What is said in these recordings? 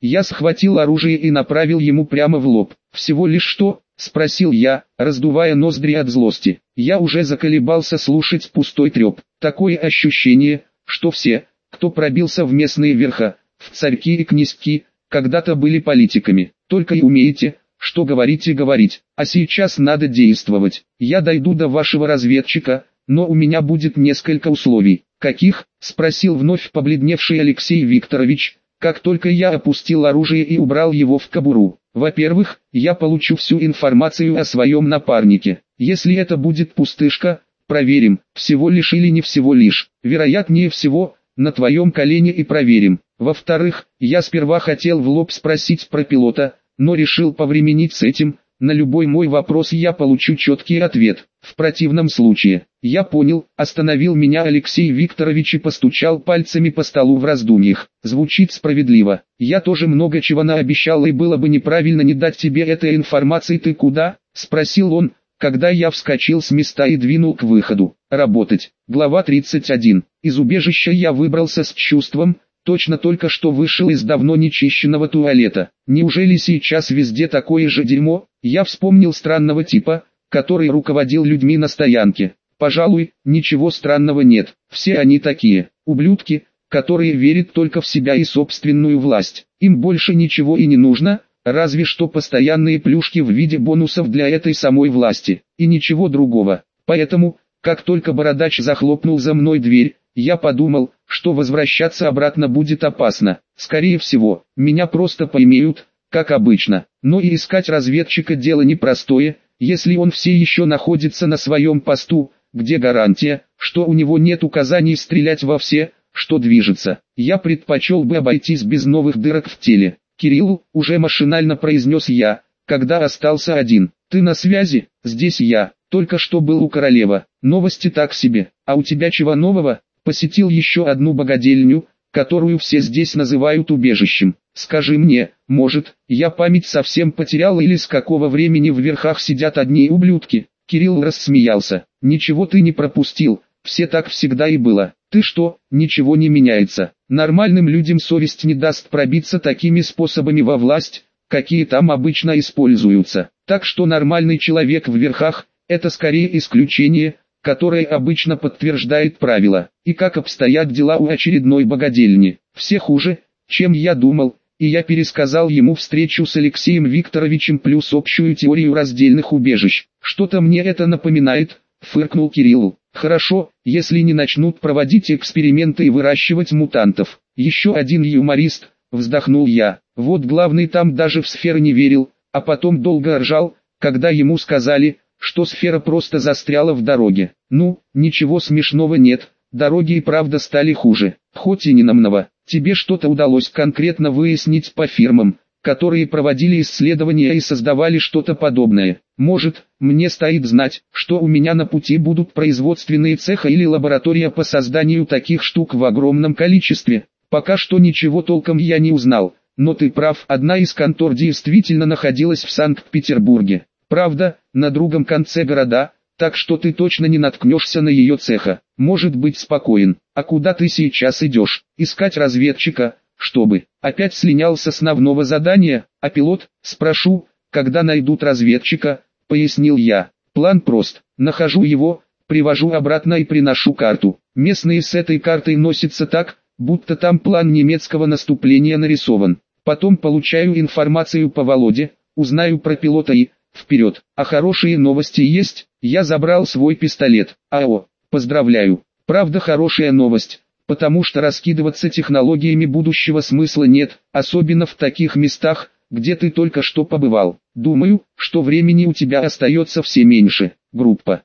Я схватил оружие и направил ему прямо в лоб. «Всего лишь что?» — спросил я, раздувая ноздри от злости. Я уже заколебался слушать пустой треп. Такое ощущение, что все, кто пробился в местные верха, в царьки и князьки, когда-то были политиками. Только и умеете, что говорить и говорить. А сейчас надо действовать. Я дойду до вашего разведчика, но у меня будет несколько условий. «Каких?» — спросил вновь побледневший Алексей Викторович, как только я опустил оружие и убрал его в кобуру. «Во-первых, я получу всю информацию о своем напарнике. Если это будет пустышка, проверим, всего лишь или не всего лишь. Вероятнее всего, на твоем колене и проверим. Во-вторых, я сперва хотел в лоб спросить про пилота, но решил повременить с этим. На любой мой вопрос я получу четкий ответ. В противном случае, я понял, остановил меня Алексей Викторович и постучал пальцами по столу в раздумьях. Звучит справедливо. Я тоже много чего наобещал, и было бы неправильно не дать тебе этой информации. Ты куда? Спросил он, когда я вскочил с места и двинул к выходу. Работать. Глава 31. Из убежища я выбрался с чувством, точно только что вышел из давно нечищенного туалета. Неужели сейчас везде такое же дерьмо? Я вспомнил странного типа, который руководил людьми на стоянке. Пожалуй, ничего странного нет. Все они такие, ублюдки, которые верят только в себя и собственную власть. Им больше ничего и не нужно, разве что постоянные плюшки в виде бонусов для этой самой власти, и ничего другого. Поэтому, как только бородач захлопнул за мной дверь, я подумал, что возвращаться обратно будет опасно. Скорее всего, меня просто поймеют, как обычно. Но и искать разведчика дело непростое, если он все еще находится на своем посту, где гарантия, что у него нет указаний стрелять во все, что движется. Я предпочел бы обойтись без новых дырок в теле. «Кирилл», уже машинально произнес я, когда остался один. «Ты на связи?» «Здесь я, только что был у королева. Новости так себе. А у тебя чего нового?» «Посетил еще одну богадельню, которую все здесь называют убежищем. Скажи мне, может, я память совсем потерял, или с какого времени в верхах сидят одни ублюдки?» Кирилл рассмеялся. «Ничего ты не пропустил, все так всегда и было. Ты что, ничего не меняется? Нормальным людям совесть не даст пробиться такими способами во власть, какие там обычно используются. Так что нормальный человек в верхах – это скорее исключение, которое обычно подтверждает правило. И как обстоят дела у очередной богадельни? Все хуже, чем я думал, и я пересказал ему встречу с Алексеем Викторовичем плюс общую теорию раздельных убежищ. «Что-то мне это напоминает», — фыркнул Кирилл. «Хорошо, если не начнут проводить эксперименты и выращивать мутантов». «Еще один юморист», — вздохнул я. «Вот главный там даже в сферы не верил, а потом долго ржал, когда ему сказали, что сфера просто застряла в дороге. Ну, ничего смешного нет, дороги и правда стали хуже, хоть и не намного. Тебе что-то удалось конкретно выяснить по фирмам, которые проводили исследования и создавали что-то подобное? Может, мне стоит знать, что у меня на пути будут производственные цеха или лаборатория по созданию таких штук в огромном количестве? Пока что ничего толком я не узнал, но ты прав, одна из контор действительно находилась в Санкт-Петербурге. Правда, на другом конце города, так что ты точно не наткнешься на ее цеха. Может быть спокоен. А куда ты сейчас идешь? Искать разведчика, чтобы опять слинял с основного задания, а пилот, спрошу, когда найдут разведчика, пояснил я. План прост. Нахожу его, привожу обратно и приношу карту. Местные с этой картой носятся так, будто там план немецкого наступления нарисован. Потом получаю информацию по Володе, узнаю про пилота и... вперед. А хорошие новости есть, я забрал свой пистолет. АО, поздравляю. Правда, хорошая новость, потому что раскидываться технологиями будущего смысла нет, особенно в таких местах, где ты только что побывал. Думаю, что времени у тебя остается все меньше. Группа,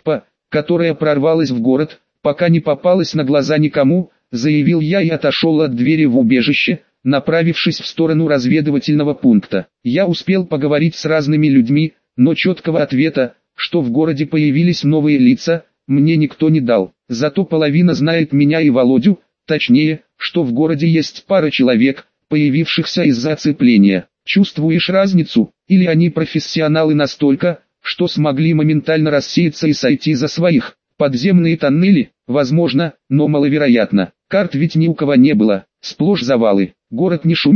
которая прорвалась в город, пока не попалась на глаза никому, заявил я и отошел от двери в убежище, направившись в сторону разведывательного пункта. Я успел поговорить с разными людьми, но четкого ответа, что в городе появились новые лица, мне никто не дал. Зато половина знает меня и Володю, точнее, что в городе есть пара человек, появившихся из-за оцепления. Чувствуешь разницу? Или они профессионалы настолько, что смогли моментально рассеяться и сойти за своих? Подземные тоннели? Возможно, но маловероятно. Карт ведь ни у кого не было, сплошь завалы. Город не шумит,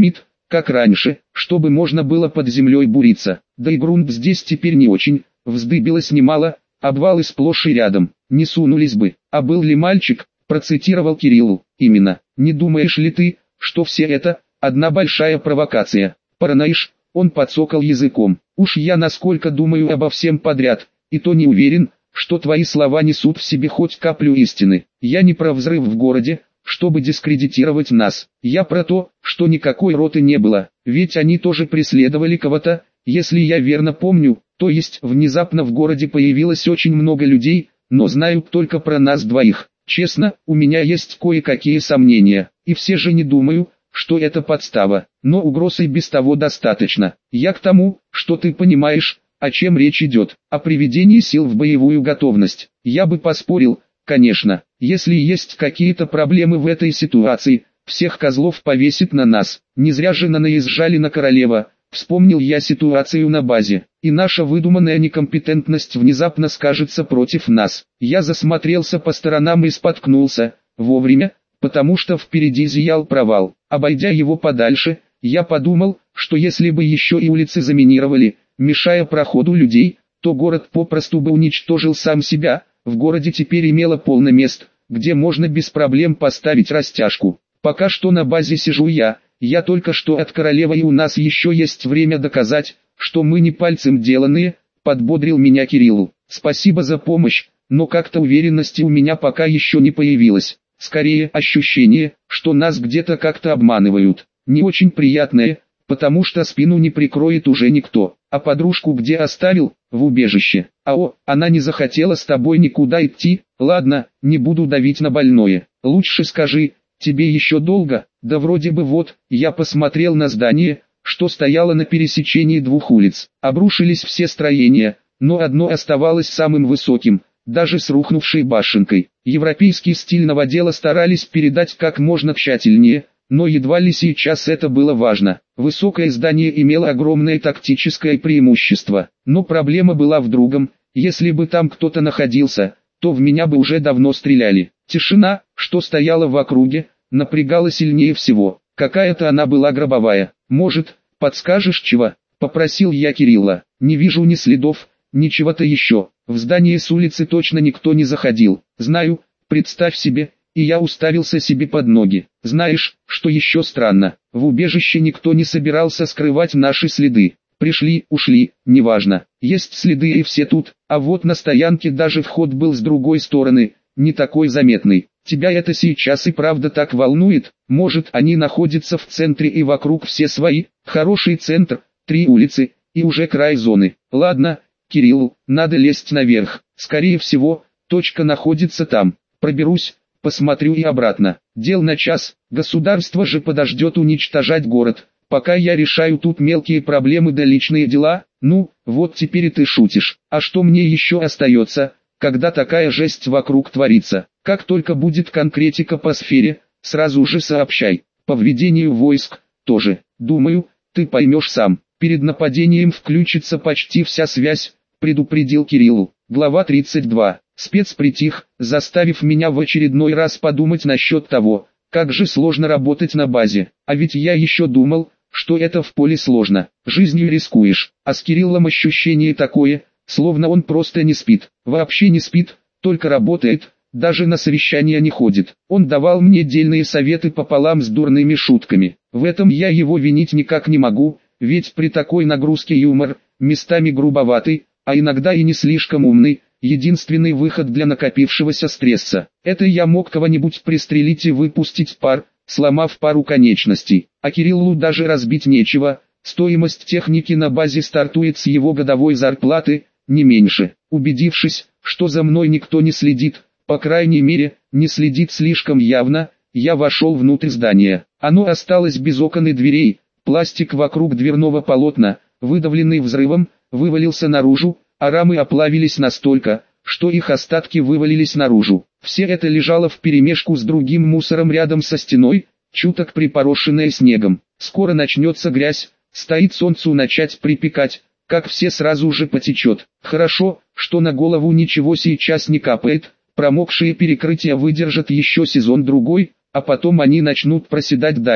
как раньше, чтобы можно было под землей буриться. Да и грунт здесь теперь не очень, вздыбилось немало, обвалы сплошь и рядом, не сунулись бы. А был ли мальчик, процитировал Кириллу, именно. Не думаешь ли ты, что все это, одна большая провокация? Параноишь, он подсокал языком. Уж я насколько думаю обо всем подряд, и то не уверен, что твои слова несут в себе хоть каплю истины. Я не про взрыв в городе, чтобы дискредитировать нас. Я про то, что никакой роты не было, ведь они тоже преследовали кого-то, если я верно помню, то есть внезапно в городе появилось очень много людей, но знаю только про нас двоих. Честно, у меня есть кое-какие сомнения, и все же не думаю, что это подстава, но угроз и без того достаточно. Я к тому, что ты понимаешь, о чем речь идет, о приведении сил в боевую готовность. Я бы поспорил, конечно, если есть какие-то проблемы в этой ситуации, всех козлов повесит на нас. Не зря же наезжали на королева, вспомнил я ситуацию на базе, и наша выдуманная некомпетентность внезапно скажется против нас. Я засмотрелся по сторонам и споткнулся, вовремя, потому что впереди зиял провал. Обойдя его подальше, я подумал, что если бы еще и улицы заминировали, мешая проходу людей, то город попросту бы уничтожил сам себя. В городе теперь имело полно мест, где можно без проблем поставить растяжку. Пока что на базе сижу я только что от королевы, и у нас еще есть время доказать, что мы не пальцем деланные, подбодрил меня Кириллу. Спасибо за помощь, но как-то уверенности у меня пока еще не появилось. Скорее ощущение, что нас где-то как-то обманывают. Не очень приятное, потому что спину не прикроет уже никто. А подружку где оставил? В убежище. Она не захотела с тобой никуда идти. Ладно, не буду давить на больное. Лучше скажи, тебе еще долго? Да вроде бы вот, я посмотрел на здание, что стояло на пересечении двух улиц. Обрушились все строения, но одно оставалось самым высоким, даже с рухнувшей башенкой. Европейский стиль новодела старались передать как можно тщательнее, но едва ли сейчас это было важно. Высокое здание имело огромное тактическое преимущество, но проблема была в другом. Если бы там кто-то находился, то в меня бы уже давно стреляли. Тишина, что стояла в округе, напрягала сильнее всего. Какая-то она была гробовая. Может, подскажешь чего? Попросил я Кирилла. Не вижу ни следов, ни чего-то еще. В здание с улицы точно никто не заходил. Знаю, представь себе. И я уставился себе под ноги. Знаешь, что еще странно? В убежище никто не собирался скрывать наши следы. Пришли, ушли, неважно. Есть следы и все тут, а вот на стоянке даже вход был с другой стороны, не такой заметный. Тебя это сейчас и правда так волнует? Может, они находятся в центре и вокруг все свои? Хороший центр, 3 улицы, и уже край зоны. Ладно, Кирилл, надо лезть наверх. Скорее всего, точка находится там. Проберусь. Посмотрю и обратно. Дел на час, государство же подождет уничтожать город, пока я решаю тут мелкие проблемы да личные дела. Ну, вот теперь и ты шутишь. А что мне еще остается, когда такая жесть вокруг творится? Как только будет конкретика по сфере, сразу же сообщай. По введению войск, тоже. Думаю, ты поймешь сам. Перед нападением включится почти вся связь, предупредил Кириллу. Глава 32. Спец притих, заставив меня в очередной раз подумать насчет того, как же сложно работать на базе. А ведь я еще думал, что это в поле сложно, жизнью рискуешь. А с Кириллом ощущение такое, словно он просто не спит. Вообще не спит, только работает, даже на совещания не ходит. Он давал мне дельные советы пополам с дурными шутками. В этом я его винить никак не могу, ведь при такой нагрузке юмор, местами грубоватый, а иногда и не слишком умный, единственный выход для накопившегося стресса. Это я мог кого-нибудь пристрелить и выпустить пар, сломав пару конечностей. А Кириллу даже разбить нечего, стоимость техники на базе стартует с его годовой зарплаты, не меньше. Убедившись, что за мной никто не следит, по крайней мере, не следит слишком явно, я вошел внутрь здания. Оно осталось без окон и дверей, пластик вокруг дверного полотна, выдавленный взрывом, вывалился наружу, а рамы оплавились настолько, что их остатки вывалились наружу. Все это лежало вперемешку с другим мусором рядом со стеной, чуток припорошенное снегом. Скоро начнется грязь, стоит солнцу начать припекать, как все сразу же потечет. Хорошо, что на голову ничего сейчас не капает, промокшие перекрытия выдержат еще сезон-другой, а потом они начнут проседать дальше.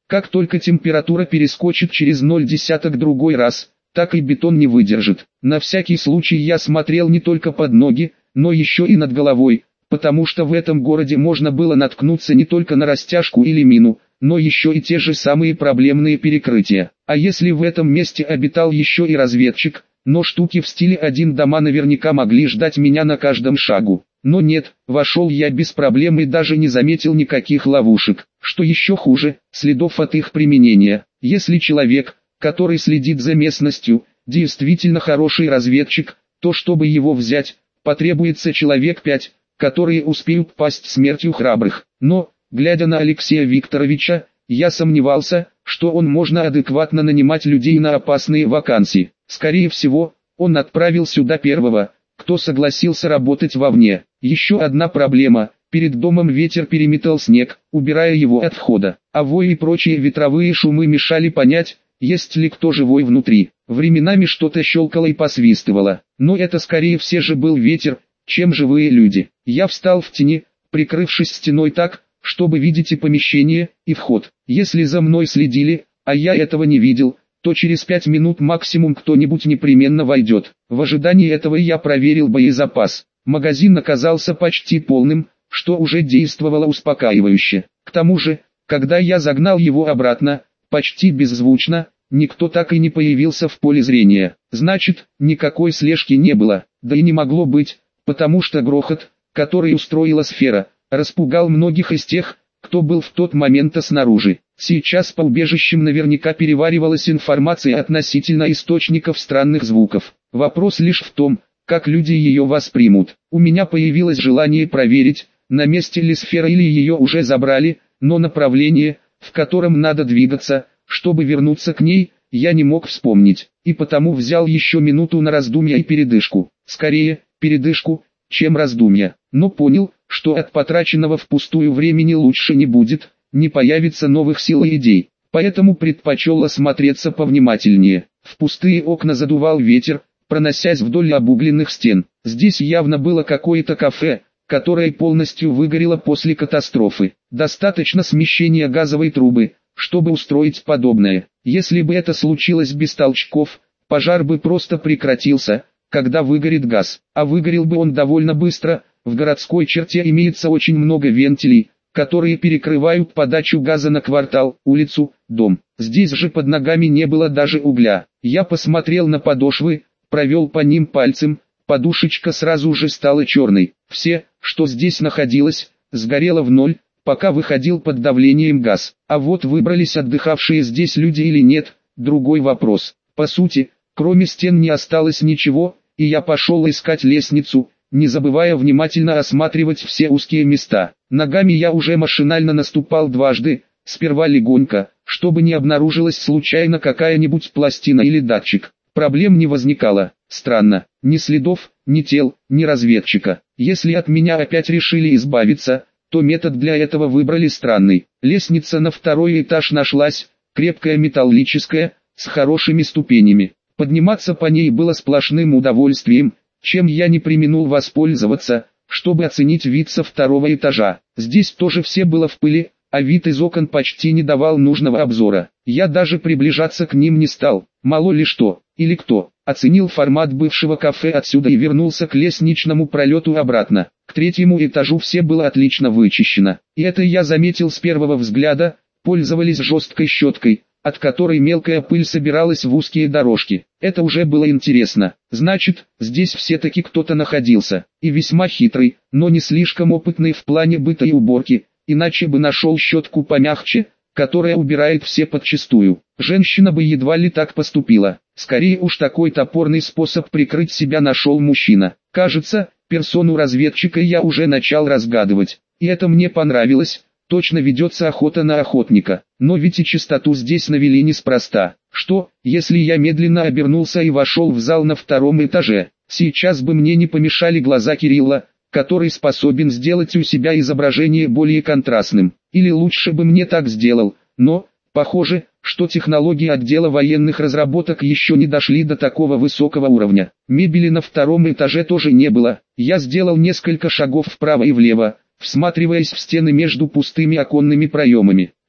Как только температура перескочит через 0,1 другой раз, так и бетон не выдержит. На всякий случай я смотрел не только под ноги, но еще и над головой, потому что в этом городе можно было наткнуться не только на растяжку или мину, но еще и те же самые проблемные перекрытия. А если в этом месте обитал еще и разведчик, но штуки в стиле один дома наверняка могли ждать меня на каждом шагу. Но нет, вошел я без проблем и даже не заметил никаких ловушек. Что еще хуже, следов от их применения. Если человек, который следит за местностью, действительно хороший разведчик, то чтобы его взять, потребуется человек 5, которые успеют пасть смертью храбрых. Но, глядя на Алексея Викторовича, я сомневался, что он можно адекватно нанимать людей на опасные вакансии. Скорее всего, он отправил сюда первого, кто согласился работать вовне. Еще одна проблема: перед домом ветер переметал снег, убирая его от входа, а вой и прочие ветровые шумы мешали понять, есть ли кто живой внутри. Временами что-то щелкало и посвистывало, но это скорее все же был ветер, чем живые люди. Я встал в тени, прикрывшись стеной так, чтобы видеть и помещение, и вход. Если за мной следили, а я этого не видел, то через 5 минут максимум кто-нибудь непременно войдет. В ожидании этого я проверил боезапас. Магазин оказался почти полным, что уже действовало успокаивающе. К тому же, когда я загнал его обратно, почти беззвучно, никто так и не появился в поле зрения. Значит, никакой слежки не было, да и не могло быть, потому что грохот, который устроила сфера, распугал многих из тех, кто был в тот момент снаружи. Сейчас по убежищам наверняка переваривалась информация относительно источников странных звуков. Вопрос лишь в том, как люди ее воспримут. У меня появилось желание проверить, на месте ли сфера или ее уже забрали, но направление, в котором надо двигаться, чтобы вернуться к ней, я не мог вспомнить, и потому взял еще минуту на раздумья и передышку. Скорее, передышку, чем раздумья, но понял, что от потраченного впустую времени лучше не будет, не появится новых сил и идей, поэтому предпочел осмотреться повнимательнее. В пустые окна задувал ветер, проносясь вдоль обугленных стен. Здесь явно было какое-то кафе, которое полностью выгорело после катастрофы. Достаточно смещения газовой трубы, чтобы устроить подобное. Если бы это случилось без толчков, пожар бы просто прекратился, когда выгорит газ. А выгорел бы он довольно быстро. В городской черте имеется очень много вентилей, которые перекрывают подачу газа на квартал, улицу, дом. Здесь же под ногами не было даже угля. Я посмотрел на подошвы, провел по ним пальцем, подушечка сразу же стала черной. Все, что здесь находилось, сгорело в ноль, пока выходил под давлением газ. А вот выбрались отдыхавшие здесь люди или нет, другой вопрос. По сути, кроме стен не осталось ничего, и я пошел искать лестницу, не забывая внимательно осматривать все узкие места. Ногами я уже машинально наступал дважды, сперва легонько, чтобы не обнаружилась случайно какая-нибудь пластина или датчик. Проблем не возникало. Странно, ни следов, ни тел, ни разведчика. Если от меня опять решили избавиться, то метод для этого выбрали странный. Лестница на второй этаж нашлась, крепкая металлическая, с хорошими ступенями. Подниматься по ней было сплошным удовольствием, чем я не преминул воспользоваться, чтобы оценить вид со второго этажа. Здесь тоже все было в пыли, а вид из окон почти не давал нужного обзора. Я даже приближаться к ним не стал, мало ли что, или кто. Оценил формат бывшего кафе отсюда и вернулся к лестничному пролету обратно. К третьему этажу все было отлично вычищено. И это я заметил с первого взгляда, пользовались жесткой щеткой, от которой мелкая пыль собиралась в узкие дорожки. Это уже было интересно. Значит, здесь все-таки кто-то находился, и весьма хитрый, но не слишком опытный в плане быта и уборки, иначе бы нашел щетку помягче, которая убирает все подчистую. Женщина бы едва ли так поступила. Скорее уж такой топорный способ прикрыть себя нашел мужчина. Кажется, персону разведчика я уже начал разгадывать, и это мне понравилось. Точно ведется охота на охотника, но ведь и чистоту здесь навели неспроста. Что, если я медленно обернулся и вошел в зал на втором этаже? Сейчас бы мне не помешали глаза Кирилла, который способен сделать у себя изображение более контрастным. Или лучше бы мне так сделал, но, похоже, что технологии отдела военных разработок еще не дошли до такого высокого уровня. Мебели на втором этаже тоже не было. Я сделал несколько шагов вправо и влево, всматриваясь в стены между пустыми оконными проемами.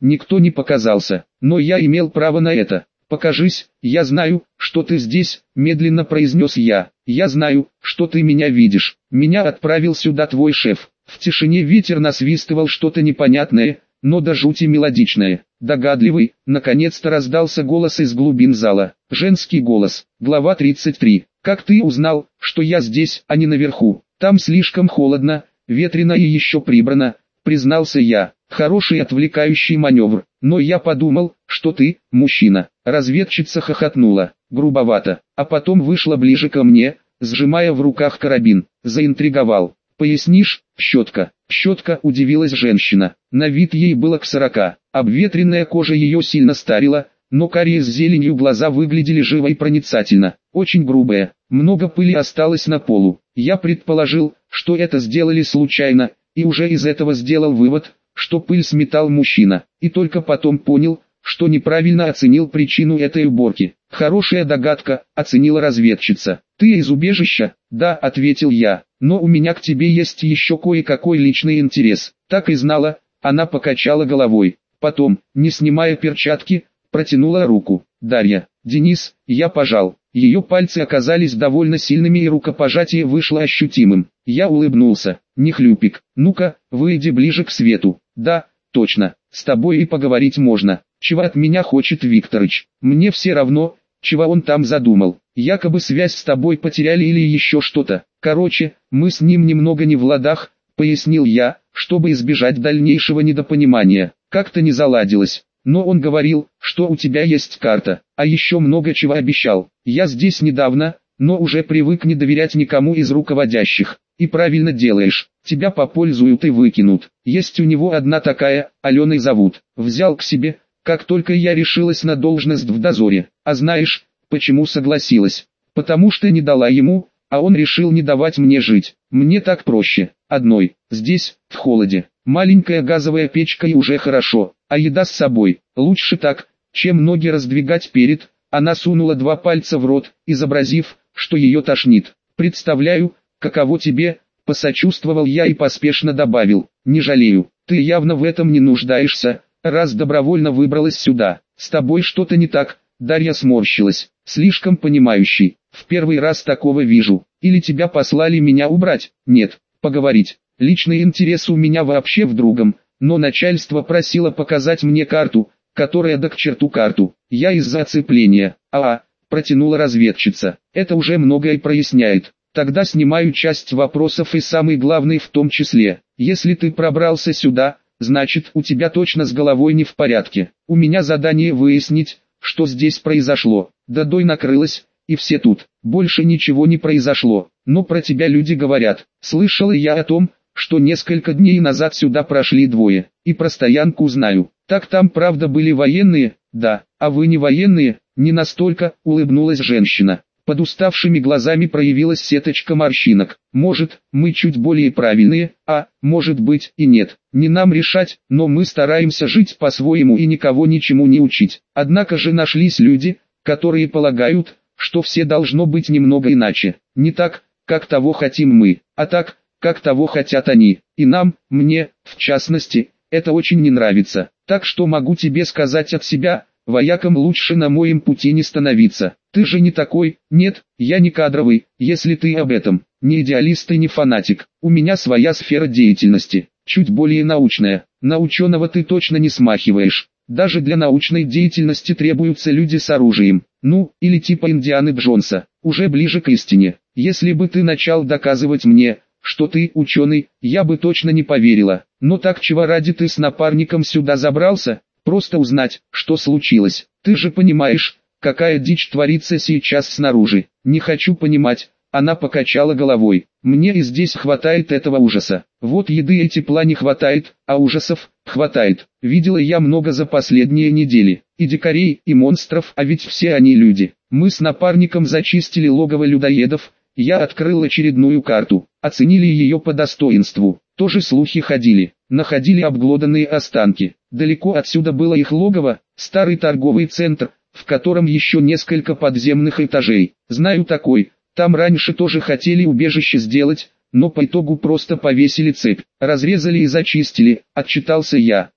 никто не показался, но я имел право на это. «Покажись, я знаю, что ты здесь», — медленно произнес я. «Я знаю, что ты меня видишь. Меня отправил сюда твой шеф». В тишине ветер насвистывал что-то непонятное, но до жути мелодичное. Догадливый, наконец-то раздался голос из глубин зала. Женский голос. Глава 33. «Как ты узнал, что я здесь, а не наверху? Там слишком холодно, ветрено и еще прибрано», — признался я. Хороший отвлекающий маневр, но я подумал, что ты, мужчина. Разведчица хохотнула, грубовато, а потом вышла ближе ко мне, сжимая в руках карабин. Заинтриговал. «Пояснишь, щетка?» Щетка, удивилась женщина. На вид ей было к 40, обветренная кожа ее сильно старила, но карие с зеленью глаза выглядели живо и проницательно. Очень грубая, много пыли осталось на полу. Я предположил, что это сделали случайно, и уже из этого сделал вывод, что пыль сметал мужчина, и только потом понял, что неправильно оценил причину этой уборки. «Хорошая догадка», — оценила разведчица. «Ты из убежища?» «Да», — ответил я, — «но у меня к тебе есть еще кое-какой личный интерес». «Так и знала», — она покачала головой. Потом, не снимая перчатки, протянула руку. «Дарья». «Денис», — я пожал. Ее пальцы оказались довольно сильными и рукопожатие вышло ощутимым. Я улыбнулся. «Не хлюпик, ну-ка, выйди ближе к свету». «Да, точно, с тобой и поговорить можно. Чего от меня хочет Викторыч? Мне все равно, чего он там задумал. Якобы связь с тобой потеряли или еще что-то. Короче, мы с ним немного не в ладах», — пояснил я, чтобы избежать дальнейшего недопонимания. Как-то не заладилось. Но он говорил, что у тебя есть карта, а еще много чего обещал. Я здесь недавно, но уже привык не доверять никому из руководящих. И правильно делаешь, тебя попользуют и выкинут. Есть у него одна такая, Аленой зовут. Взял к себе, как только я решилась на должность в дозоре. А знаешь, почему согласилась? Потому что не дала ему, а он решил не давать мне жить. Мне так проще, одной, здесь, в холоде. Маленькая газовая печка и уже хорошо, а еда с собой. Лучше так, чем ноги раздвигать перед. Она сунула 2 пальца в рот, изобразив, что ее тошнит. «Представляю, каково тебе», — посочувствовал я и поспешно добавил, «не жалею, ты явно в этом не нуждаешься, раз добровольно выбралась сюда. С тобой что-то не так». Дарья сморщилась, слишком понимающий. «В первый раз такого вижу. Или тебя послали меня убрать?» «Нет, поговорить. Личный интерес у меня вообще в другом, но начальство просило показать мне карту, которая да к черту карту. Я из-за оцепления». Протянула разведчица. «Это уже многое проясняет. Тогда снимаю часть вопросов и самый главный в том числе. Если ты пробрался сюда, значит у тебя точно с головой не в порядке. У меня задание выяснить, что здесь произошло». Додой накрылась, и все тут. Больше ничего не произошло, но про тебя люди говорят. Слышала я о том, что несколько дней назад сюда прошли 2, и про стоянку знаю. Так там правда были военные? Да, а вы не военные? Не настолько, улыбнулась женщина. Под уставшими глазами проявилась сеточка морщинок. Может, мы чуть более правильные, а, может быть, и нет. Не нам решать, но мы стараемся жить по-своему и никого ничему не учить. Однако же нашлись люди, которые полагают, что все должно быть немного иначе. Не так, как того хотим мы, а так, как того хотят они. И нам, мне, в частности, это очень не нравится. Так что могу тебе сказать от себя, воякам лучше на моем пути не становиться. Ты же не такой. Нет, я не кадровый, если ты об этом. Не идеалист и не фанатик. У меня своя сфера деятельности, чуть более научная. На ученого ты точно не смахиваешь. Даже для научной деятельности требуются люди с оружием. Ну, или типа Индианы Джонса, уже ближе к истине. Если бы ты начал доказывать мне, что ты ученый, я бы точно не поверила. Но так чего ради ты с напарником сюда забрался? Просто узнать, что случилось. Ты же понимаешь, какая дичь творится сейчас снаружи. Не хочу понимать. Она покачала головой. Мне и здесь хватает этого ужаса. Вот еды и тепла не хватает, а ужасов хватает. Видела я много за последние недели. И дикарей, и монстров, а ведь все они люди. Мы с напарником зачистили логово людоедов. Я открыл очередную карту. Оценили ее по достоинству. Тоже слухи ходили. Находили обглоданные останки. Далеко отсюда было их логово, старый торговый центр, в котором еще несколько подземных этажей. Знаю такой. Там раньше тоже хотели убежище сделать, но по итогу просто повесили цепь, разрезали и зачистили, отчитался я.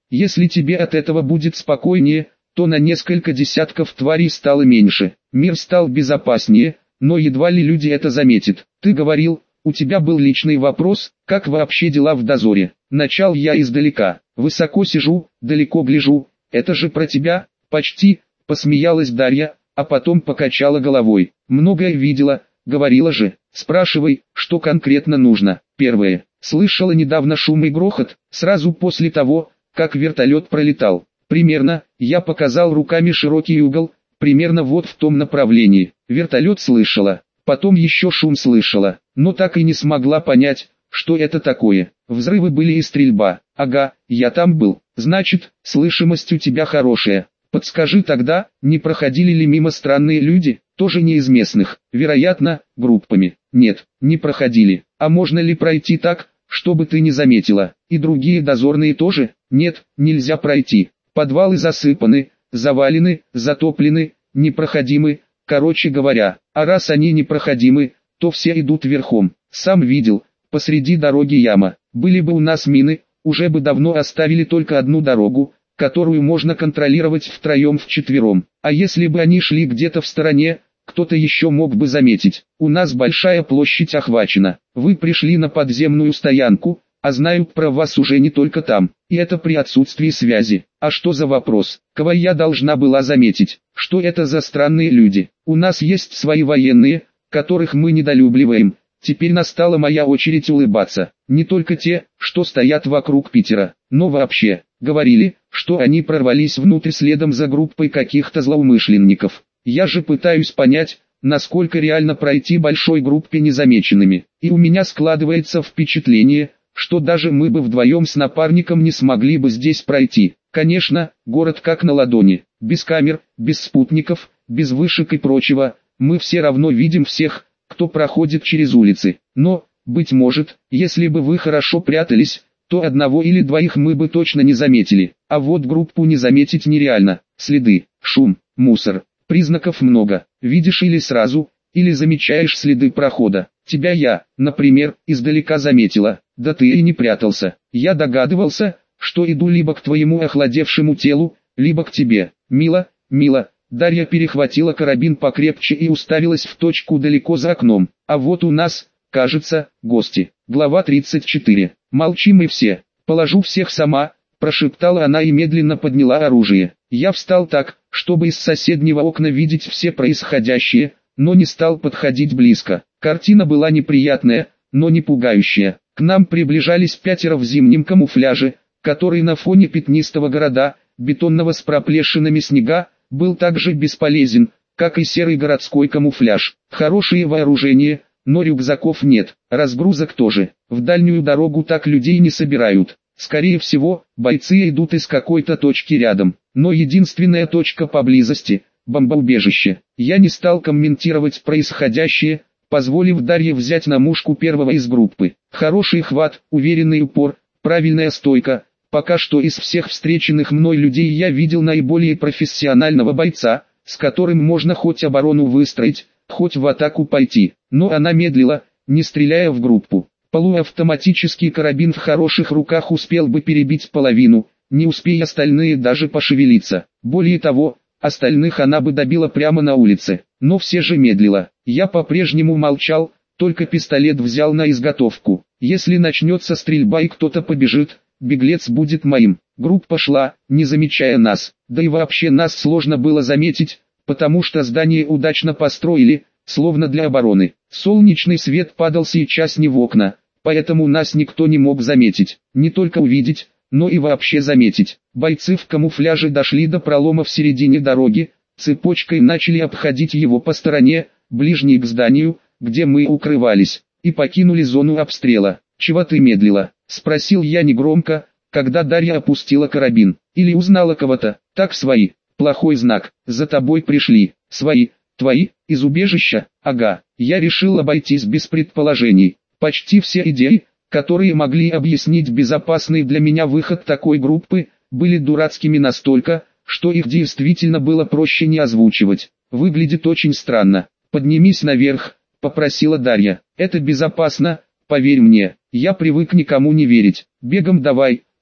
Если тебе от этого будет спокойнее, то на несколько десятков тварей стало меньше. Мир стал безопаснее, но едва ли люди это заметят. Ты говорил, у тебя был личный вопрос, как вообще дела в дозоре? Начал я издалека. Высоко сижу, далеко гляжу. Это же про тебя, почти, посмеялась Дарья, а потом покачала головой. Многое видела, говорила же. Спрашивай, что конкретно нужно. Первое. Слышала недавно шум и грохот, сразу после того, как вертолет пролетал. Примерно, я показал руками широкий угол, примерно вот в том направлении. Вертолет слышала, потом еще шум слышала, но так и не смогла понять, что это такое. Взрывы были и стрельба. Ага, я там был. Значит, слышимость у тебя хорошая. Подскажи тогда, не проходили ли мимо странные люди, тоже не из местных, вероятно, группами? Нет, не проходили. А можно ли пройти так, чтобы ты не заметила? И другие дозорные тоже? Нет, нельзя пройти. Подвалы засыпаны, завалены, затоплены, непроходимы, короче говоря. А раз они непроходимы, то все идут верхом. Сам видел, посреди дороги яма. Были бы у нас мины, уже бы давно оставили только одну дорогу, которую можно контролировать втроем-вчетвером. А если бы они шли где-то в стороне, кто-то еще мог бы заметить. У нас большая площадь охвачена. Вы пришли на подземную стоянку, а знают про вас уже не только там. И это при отсутствии связи. А что за вопрос? Кого я должна была заметить? Что это за странные люди? У нас есть свои военные, которых мы недолюбливаем. Теперь настала моя очередь улыбаться. Не только те, что стоят вокруг Питера, но вообще. Говорили, что они прорвались внутрь следом за группой каких-то злоумышленников. Я же пытаюсь понять, насколько реально пройти большой группе незамеченными. И у меня складывается впечатление, что даже мы бы вдвоем с напарником не смогли бы здесь пройти. Конечно, город как на ладони. Без камер, без спутников, без вышек и прочего. Мы все равно видим всех, кто проходит через улицы. Но, быть может, если бы вы хорошо прятались, то одного или двоих мы бы точно не заметили. А вот группу не заметить нереально. Следы, шум, мусор. Признаков много. Видишь или сразу, или замечаешь следы прохода. Тебя я, например, издалека заметила. Да ты и не прятался. Я догадывался, что иду либо к твоему охладевшему телу, либо к тебе. Мила, мила. Дарья перехватила карабин покрепче и уставилась в точку далеко за окном. А вот у нас, кажется, гости. Глава 34. Молчим и все. Положу всех сама, прошептала она и медленно подняла оружие. Я встал так, чтобы из соседнего окна видеть все происходящее, но не стал подходить близко. Картина была неприятная, но не пугающая. К нам приближались 5 в зимнем камуфляже, который на фоне пятнистого города, бетонного с проплешинами снега, был так же бесполезен, как и серый городской камуфляж. Хорошее вооружение, но рюкзаков нет, разгрузок тоже. В дальнюю дорогу так людей не собирают. Скорее всего, бойцы идут из какой-то точки рядом. Но единственная точка поблизости – бомбоубежище. Я не стал комментировать происходящее, позволив Дарье взять на мушку первого из группы. Хороший хват, уверенный упор, правильная стойка. Пока что из всех встреченных мной людей я видел наиболее профессионального бойца, с которым можно хоть оборону выстроить, хоть в атаку пойти. Но она медлила, не стреляя в группу. Полуавтоматический карабин в хороших руках успел бы перебить половину, не успея остальные даже пошевелиться. Более того, остальных она бы добила прямо на улице. Но все же медлила. Я по-прежнему молчал, только пистолет взял на изготовку. Если начнется стрельба и кто-то побежит, беглец будет моим. Группа шла, не замечая нас. Да и вообще нас сложно было заметить, потому что здание удачно построили, словно для обороны. Солнечный свет падал сейчас не в окна, поэтому нас никто не мог заметить. Не только увидеть, но и вообще заметить. Бойцы в камуфляже дошли до пролома в середине дороги, цепочкой начали обходить его по стороне, ближней к зданию, где мы укрывались, и покинули зону обстрела. «Чего ты медлила?» — спросил я негромко, когда Дарья опустила карабин. «Или узнала кого-то?» «Так свои. Плохой знак. За тобой пришли. Свои. Твои? Из убежища?» «Ага». Я решил обойтись без предположений. Почти все идеи, которые могли объяснить безопасный для меня выход такой группы, были дурацкими настолько, что их действительно было проще не озвучивать. «Выглядит очень странно. Поднимись наверх», — попросила Дарья. «Это безопасно, поверь мне. Я привык никому не верить. Бегом давай,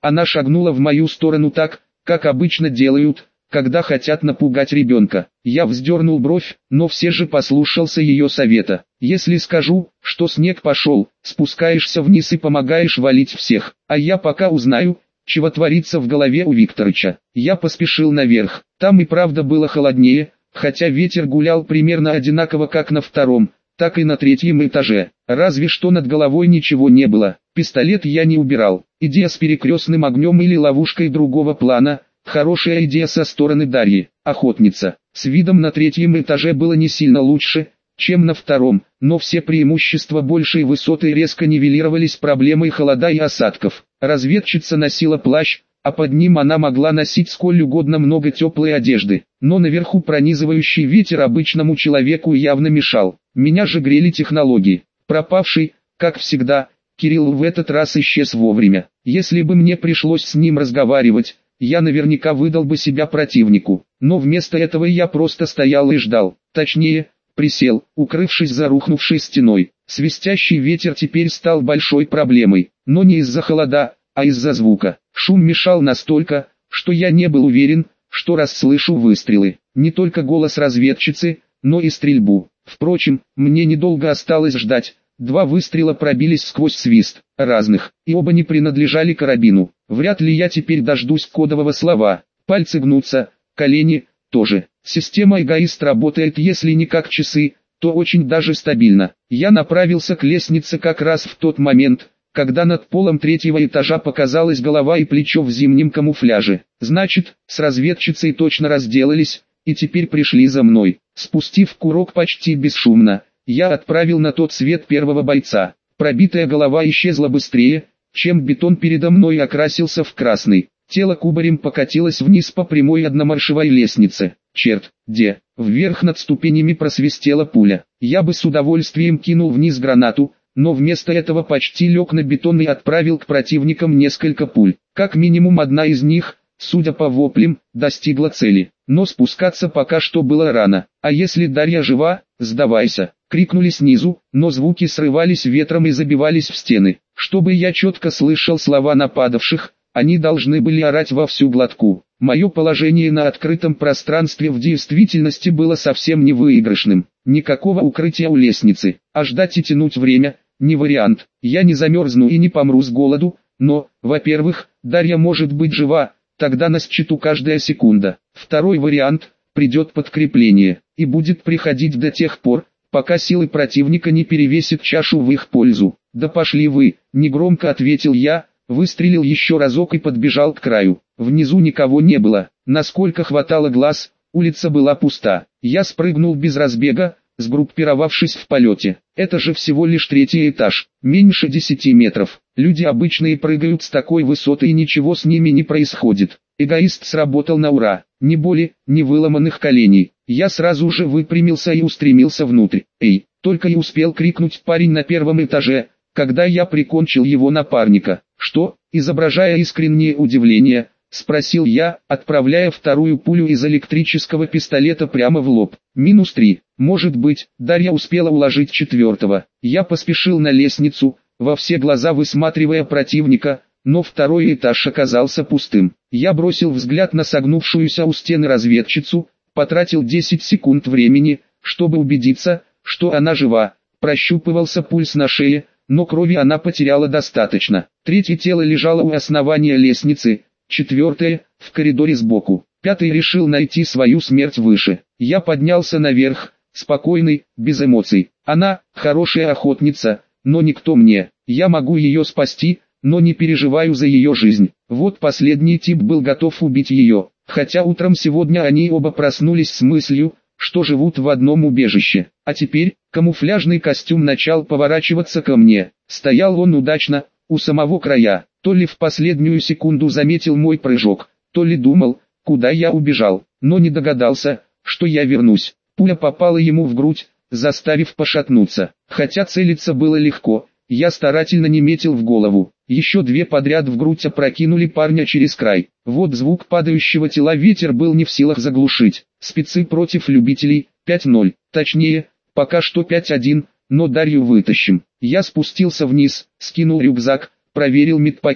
Она шагнула в мою сторону так, как обычно делают, когда хотят напугать ребенка. Я вздернул бровь, но все же послушался ее совета. Если скажу, что снег пошел, спускаешься вниз и помогаешь валить всех, а я пока узнаю, чего творится в голове у Викторыча. Я поспешил наверх. Там и правда было холоднее, хотя ветер гулял примерно одинаково как на втором, так и на третьем этаже. Разве что над головой ничего не было. Пистолет я не убирал. Идея с перекрестным огнем или ловушкой другого плана – хорошая идея со стороны Дарьи. Охотница. С видом на третьем этаже было не сильно лучше, чем на втором, но все преимущества большей высоты резко нивелировались проблемой холода и осадков. Разведчица носила плащ, а под ним она могла носить сколь угодно много теплой одежды. Но наверху пронизывающий ветер обычному человеку явно мешал. Меня же грели технологии. Пропавший, как всегда, Кирилл в этот раз исчез вовремя. Если бы мне пришлось с ним разговаривать, я наверняка выдал бы себя противнику. Но вместо этого я просто стоял и ждал. Точнее, присел, укрывшись за рухнувшей стеной. Свистящий ветер теперь стал большой проблемой, но не из-за холода, а из-за звука. Шум мешал настолько, что я не был уверен, что расслышу выстрелы. Не только голос разведчицы, но и стрельбу. Впрочем, мне недолго осталось ждать. 2 выстрела пробились сквозь свист, разных, и оба не принадлежали карабину. Вряд ли я теперь дождусь кодового слова. Пальцы гнутся, колени тоже. Система эгоист работает если не как часы, то очень даже стабильно. Я направился к лестнице как раз в тот момент, когда над полом 3-го этажа показалась голова и плечо в зимнем камуфляже. Значит, с разведчицей точно разделались, и теперь пришли за мной. Спустив курок почти бесшумно, я отправил на тот свет первого бойца. Пробитая голова исчезла быстрее, чем бетон передо мной окрасился в красный. Тело кубарем покатилось вниз по прямой одномаршевой лестнице. Черт, где? Вверх над ступенями просвистела пуля. Я бы с удовольствием кинул вниз гранату, но вместо этого почти лег на бетон и отправил к противникам несколько пуль. Как минимум одна из них, судя по воплям, достигла цели. Но спускаться пока что было рано. А если Дарья жива, сдавайся. Крикнули снизу, но звуки срывались ветром и забивались в стены. Чтобы я четко слышал слова нападавших, они должны были орать во всю глотку. Мое положение на открытом пространстве в действительности было совсем не выигрышным. Никакого укрытия у лестницы, а ждать и тянуть время – не вариант. Я не замерзну и не помру с голоду, но, во-первых, Дарья может быть жива, тогда на счету каждая секунда. Второй вариант – придет подкрепление, и будет приходить до тех пор, пока силы противника не перевесят чашу в их пользу. «Да пошли вы», – негромко ответил я, выстрелил еще разок и подбежал к краю. Внизу никого не было, насколько хватало глаз, улица была пуста. Я спрыгнул без разбега, сгруппировавшись в полете. Это же всего лишь 3-й этаж, меньше 10 метров. Люди обычные прыгают с такой высоты и ничего с ними не происходит. Эгоист сработал на ура, ни боли, ни выломанных коленей. Я сразу же выпрямился и устремился внутрь. «Эй!» — только и успел крикнуть парень на 1-м этаже, когда я прикончил его напарника. «Что?» — изображая искреннее удивление, спросил я, отправляя вторую пулю из электрического пистолета прямо в лоб. -3. Может быть, Дарья успела уложить 4-го. Я поспешил на лестницу, во все глаза высматривая противника, но 2-й этаж оказался пустым. Я бросил взгляд на согнувшуюся у стены разведчицу, потратил 10 секунд времени, чтобы убедиться, что она жива. Прощупывался пульс на шее, но крови она потеряла достаточно. 3-е тело лежало у основания лестницы, 4-е – в коридоре сбоку. 5-й решил найти свою смерть выше. Я поднялся наверх, спокойный, без эмоций. Она – хорошая охотница, но никто мне. Я могу ее спасти, но не переживаю за ее жизнь. Вот последний тип был готов убить ее, хотя утром сегодня они оба проснулись с мыслью, что живут в одном убежище. А теперь, камуфляжный костюм начал поворачиваться ко мне. Стоял он удачно, у самого края. То ли в последнюю секунду заметил мой прыжок, то ли думал, куда я убежал, но не догадался, что я вернусь. Пуля попала ему в грудь, заставив пошатнуться. Хотя целиться было легко, я старательно не метил в голову. Еще 2 подряд в грудь опрокинули парня через край. Вот звук падающего тела ветер был не в силах заглушить. Спецы против любителей, 5-0. Точнее, пока что 5-1, но Дарью вытащим. Я спустился вниз, скинул рюкзак, проверил медпакеты.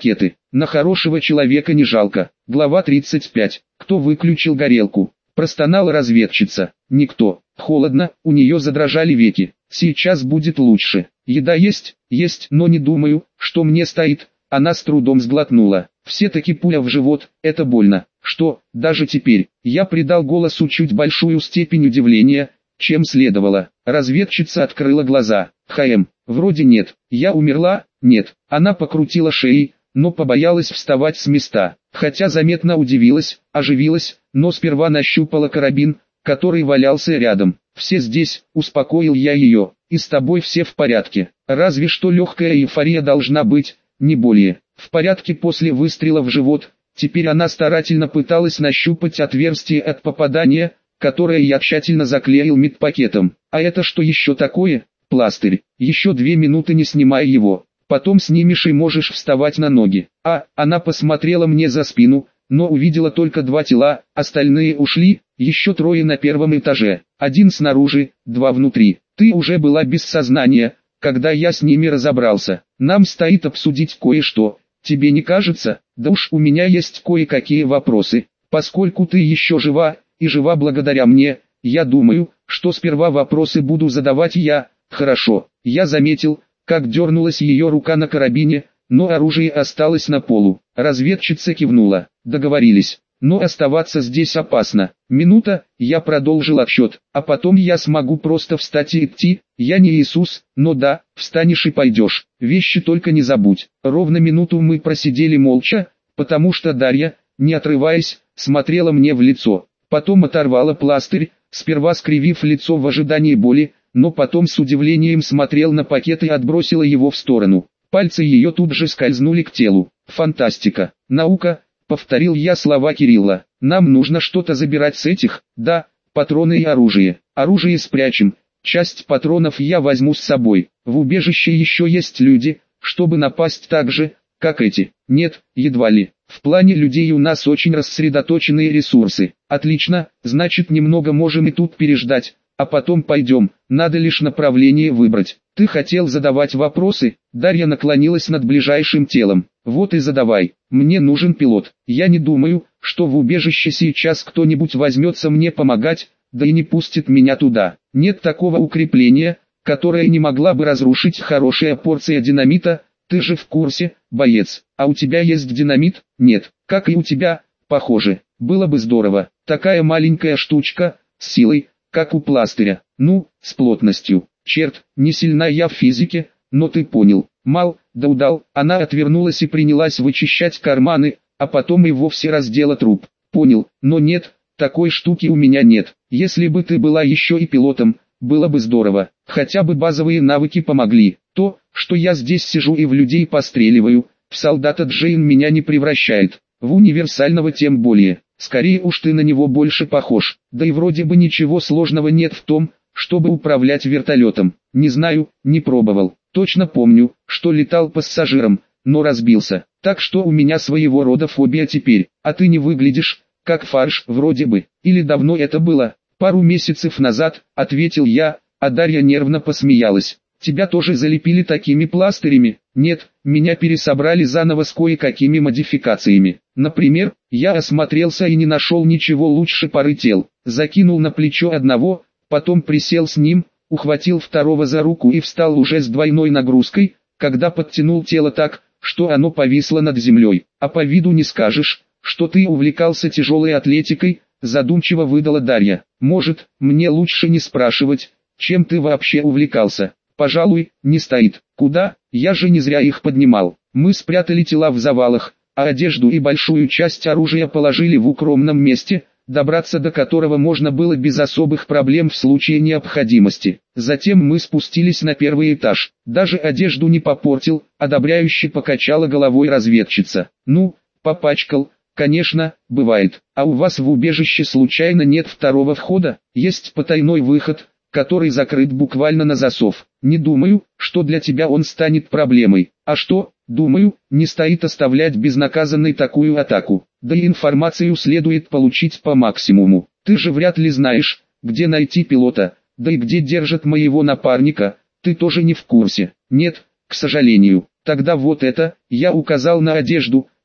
На хорошего человека не жалко. Глава 35. Кто выключил горелку? Простонала разведчица. Никто. Холодно, у нее задрожали веки. Сейчас будет лучше. Еда есть, но не думаю, что мне стоит. Она с трудом сглотнула. Все-таки пуля в живот, это больно. Что, даже теперь? Я придал голосу чуть большую степень удивления, чем следовало. Разведчица открыла глаза. Вроде нет. Я умерла? Нет. Она покрутила шеей, но побоялась вставать с места. Хотя заметно удивилась, оживилась, но сперва нащупала карабин, который валялся рядом. «Все здесь», — успокоил я ее, — «и с тобой все в порядке. Разве что легкая эйфория должна быть, не более». В порядке после выстрела в живот. Теперь она старательно пыталась нащупать отверстие от попадания, которое я тщательно заклеил медпакетом. А это что еще такое? Пластырь. Еще 2 минуты не снимай его. Потом снимешь и можешь вставать на ноги. Она посмотрела мне за спину, но увидела только 2 тела, остальные ушли, еще 3 на первом этаже. 1 снаружи, 2 внутри. Ты уже была без сознания, когда я с ними разобрался. Нам стоит обсудить кое-что. Тебе не кажется? Да уж, у меня есть кое-какие вопросы. Поскольку ты еще жива, и жива благодаря мне, я думаю, что сперва вопросы буду задавать я. Хорошо. Я заметил, как дернулась ее рука на карабине, но оружие осталось на полу. Разведчица кивнула. Договорились. Но оставаться здесь опасно. Минута, я продолжил отсчет, а потом я смогу просто встать и идти. Я не Иисус, но да, встанешь и пойдешь. Вещи только не забудь. Ровно минуту мы просидели молча, потому что Дарья, не отрываясь, смотрела мне в лицо. Потом оторвала пластырь, сперва скривив лицо в ожидании боли, но потом с удивлением смотрел на пакет и отбросила его в сторону. Пальцы ее тут же скользнули к телу. Фантастика, наука. Повторил я слова Кирилла. Нам нужно что-то забирать с этих, да, патроны и оружие. Оружие спрячем, часть патронов я возьму с собой. В убежище еще есть люди, чтобы напасть так же, как эти. Нет, едва ли. В плане людей у нас очень рассредоточенные ресурсы. Отлично, значит немного можем и тут переждать, а потом пойдем, надо лишь направление выбрать. Ты хотел задавать вопросы? Дарья наклонилась над ближайшим телом. Вот и задавай. Мне нужен пилот. Я не думаю, что в убежище сейчас кто-нибудь возьмется мне помогать, да и не пустит меня туда. Нет такого укрепления, которое не могла бы разрушить хорошая порция динамита. Ты же в курсе, боец. А у тебя есть динамит? Нет. Как и у тебя, похоже. Было бы здорово. Такая маленькая штучка, с силой, как у пластыря. Ну, с плотностью. Черт, не сильна я в физике, но ты понял. Да удал. Она отвернулась и принялась вычищать карманы, а потом и вовсе раздела труп. Понял, но нет, такой штуки у меня нет. Если бы ты была еще и пилотом, было бы здорово. Хотя бы базовые навыки помогли. То, что я здесь сижу и в людей постреливаю, в солдата Джейн меня не превращает. В универсального тем более. Скорее уж ты на него больше похож. Да и вроде бы ничего сложного нет в том, чтобы управлять вертолетом. Не знаю, не пробовал. Точно помню, что летал пассажиром, но разбился. Так что у меня своего рода фобия теперь. А ты не выглядишь, как фарш, вроде бы. Или давно это было? Пару месяцев назад, ответил я, а Дарья нервно посмеялась. Тебя тоже залепили такими пластырями? Нет, меня пересобрали заново с кое-какими модификациями. Например, я осмотрелся и не нашел ничего лучше пары тел. Закинул на плечо одного, потом присел с ним, ухватил второго за руку и встал уже с двойной нагрузкой, когда подтянул тело так, что оно повисло над землей. А по виду не скажешь, что ты увлекался тяжелой атлетикой, задумчиво выдала Дарья. Может, мне лучше не спрашивать, чем ты вообще увлекался? Пожалуй, не стоит. Куда? Я же не зря их поднимал. Мы спрятали тела в завалах, а одежду и большую часть оружия положили в укромном месте, добраться до которого можно было без особых проблем в случае необходимости. Затем мы спустились на первый этаж. Даже одежду не попортил, одобряюще покачала головой разведчица. Ну, попачкал, конечно, бывает. А у вас в убежище случайно нет второго входа? Есть потайной выход, который закрыт буквально на засов. Не думаю, что для тебя он станет проблемой. А что, думаю, не стоит оставлять безнаказанной такую атаку. Да и информацию следует получить по максимуму. Ты же вряд ли знаешь, где найти пилота, да и где держат моего напарника, ты тоже не в курсе. Нет, к сожалению. Тогда вот это, я указал на одежду,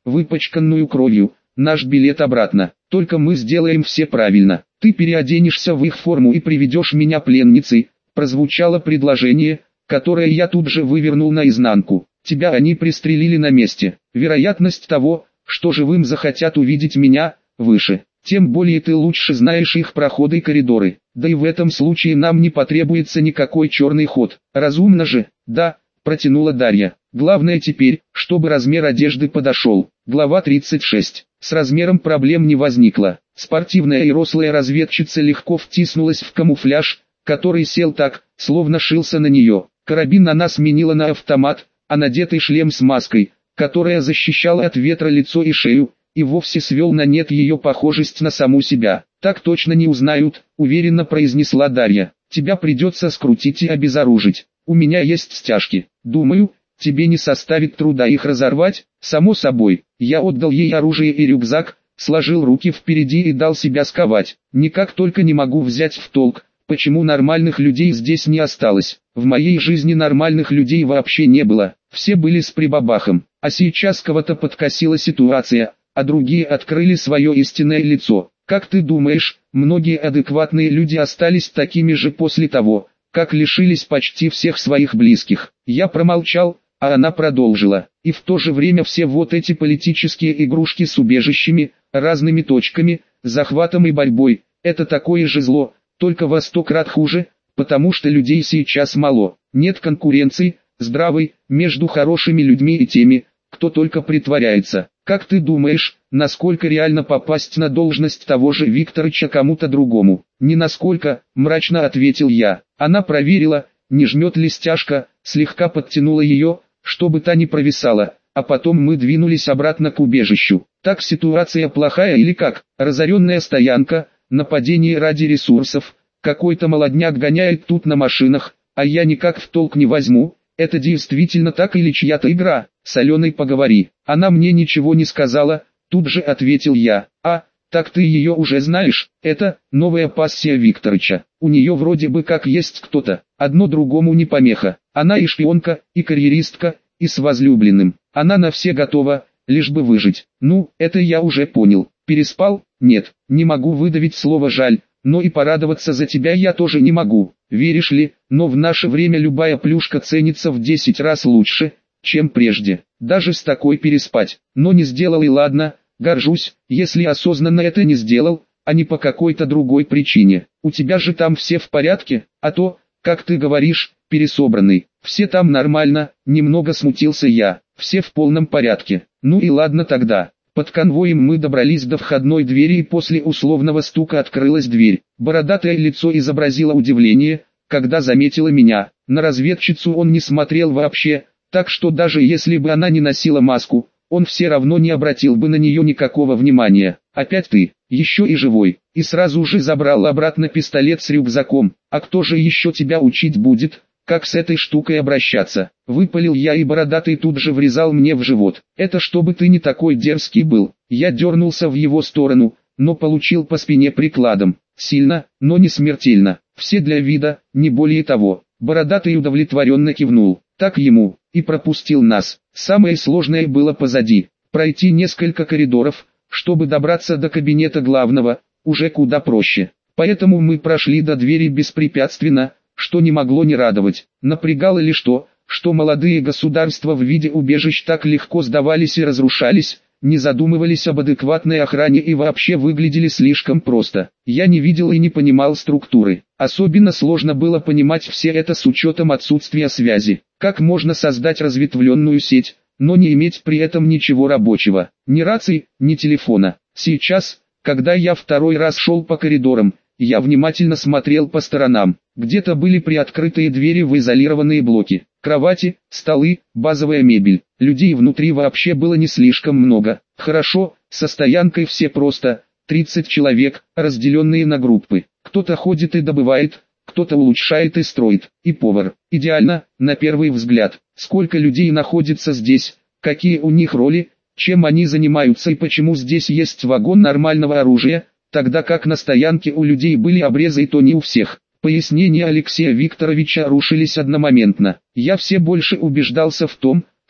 выпачканную кровью, наш билет обратно. Только мы сделаем все правильно. Ты переоденешься в их форму и приведешь меня пленницей. Прозвучало предложение, которое я тут же вывернул наизнанку. Тебя они пристрелили на месте. Вероятность того, что живым захотят увидеть меня, выше. Тем более ты лучше знаешь их проходы и коридоры. Да и в этом случае нам не потребуется никакой черный ход. Разумно же? Да, протянула Дарья. Главное теперь, чтобы размер одежды подошел. Глава 36. С размером проблем не возникло. Спортивная и рослая разведчица легко втиснулась в камуфляж, который сел так, словно шился на нее. Карабин она сменила на автомат, а надетый шлем с маской, которая защищала от ветра лицо и шею, и вовсе свел на нет ее похожесть на саму себя. «Так точно не узнают», — уверенно произнесла Дарья. «Тебя придется скрутить и обезоружить. У меня есть стяжки. Думаю, тебе не составит труда их разорвать». Само собой, я отдал ей оружие и рюкзак, сложил руки впереди и дал себя сковать. Никак только не могу взять в толк, почему нормальных людей здесь не осталось. В моей жизни нормальных людей вообще не было. Все были с прибабахом. А сейчас кого-то подкосила ситуация, а другие открыли свое истинное лицо. Как ты думаешь, многие адекватные люди остались такими же после того, как лишились почти всех своих близких? Я промолчал, а она продолжила. И в то же время все вот эти политические игрушки с убежищами, разными точками, захватом и борьбой, это такое же зло, только во 100 крат хуже, потому что людей сейчас мало. Нет конкуренции, здравой, между хорошими людьми и теми, кто только притворяется. Как ты думаешь, насколько реально попасть на должность того же Викторыча кому-то другому? Не насколько, мрачно ответил я. Она проверила, не жмет ли стяжка, слегка подтянула ее, чтобы та не провисала, а потом мы двинулись обратно к убежищу. Так ситуация плохая или как? Разоренная стоянка, нападение ради ресурсов, какой-то молодняк гоняет тут на машинах, а я никак в толк не возьму. Это действительно так или чья-то игра? С Аленой поговори. Она мне ничего не сказала, тут же ответил я. А, так ты ее уже знаешь? Это новая пассия Викторыча. У нее вроде бы как есть кто-то, одно другому не помеха. Она и шпионка, и карьеристка, и с возлюбленным. Она на все готова, лишь бы выжить. Ну, это я уже понял. Переспал? Нет, не могу выдавить слово «жаль». Но и порадоваться за тебя я тоже не могу, веришь ли, но в наше время любая плюшка ценится в 10 раз лучше, чем прежде. Даже с такой переспать, но не сделал и ладно, горжусь, если осознанно это не сделал, а не по какой-то другой причине. У тебя же там все в порядке, а то, как ты говоришь, пересобранный. Все там нормально, немного смутился я, все в полном порядке. Ну и ладно тогда. Под конвоем мы добрались до входной двери и после условного стука открылась дверь. Бородатое лицо изобразило удивление, когда заметила меня. На разведчицу он не смотрел вообще, так что даже если бы она не носила маску, он все равно не обратил бы на нее никакого внимания. «Опять ты, еще и живой», и сразу же забрал обратно пистолет с рюкзаком. «А кто же еще тебя учить будет? Как с этой штукой обращаться?» Выпалил я, и бородатый тут же врезал мне в живот. «Это чтобы ты не такой дерзкий был». Я дернулся в его сторону, но получил по спине прикладом. Сильно, но не смертельно. Все для вида, не более того. Бородатый удовлетворенно кивнул. Так ему, и пропустил нас. Самое сложное было позади. Пройти несколько коридоров, чтобы добраться до кабинета главного, уже куда проще. Поэтому мы прошли до двери беспрепятственно, что не могло не радовать. Напрягало лишь то, что молодые государства в виде убежищ так легко сдавались и разрушались, не задумывались об адекватной охране и вообще выглядели слишком просто. Я не видел и не понимал структуры. Особенно сложно было понимать все это с учетом отсутствия связи. Как можно создать разветвленную сеть, но не иметь при этом ничего рабочего? Ни раций, ни телефона. Сейчас, когда я второй раз шел по коридорам, я внимательно смотрел по сторонам. Где-то были приоткрытые двери в изолированные блоки. Кровати, столы, базовая мебель. Людей внутри вообще было не слишком много. Хорошо, со стоянкой все просто. 30 человек, разделенные на группы. Кто-то ходит и добывает, кто-то улучшает и строит. И повар. Идеально, на первый взгляд. Сколько людей находится здесь, какие у них роли, чем они занимаются и почему здесь есть вагон нормального оружия, тогда как на стоянке у людей были обрезы, и то не у всех. Пояснения Алексея Викторовича рушились одномоментно. Я все больше убеждался в том,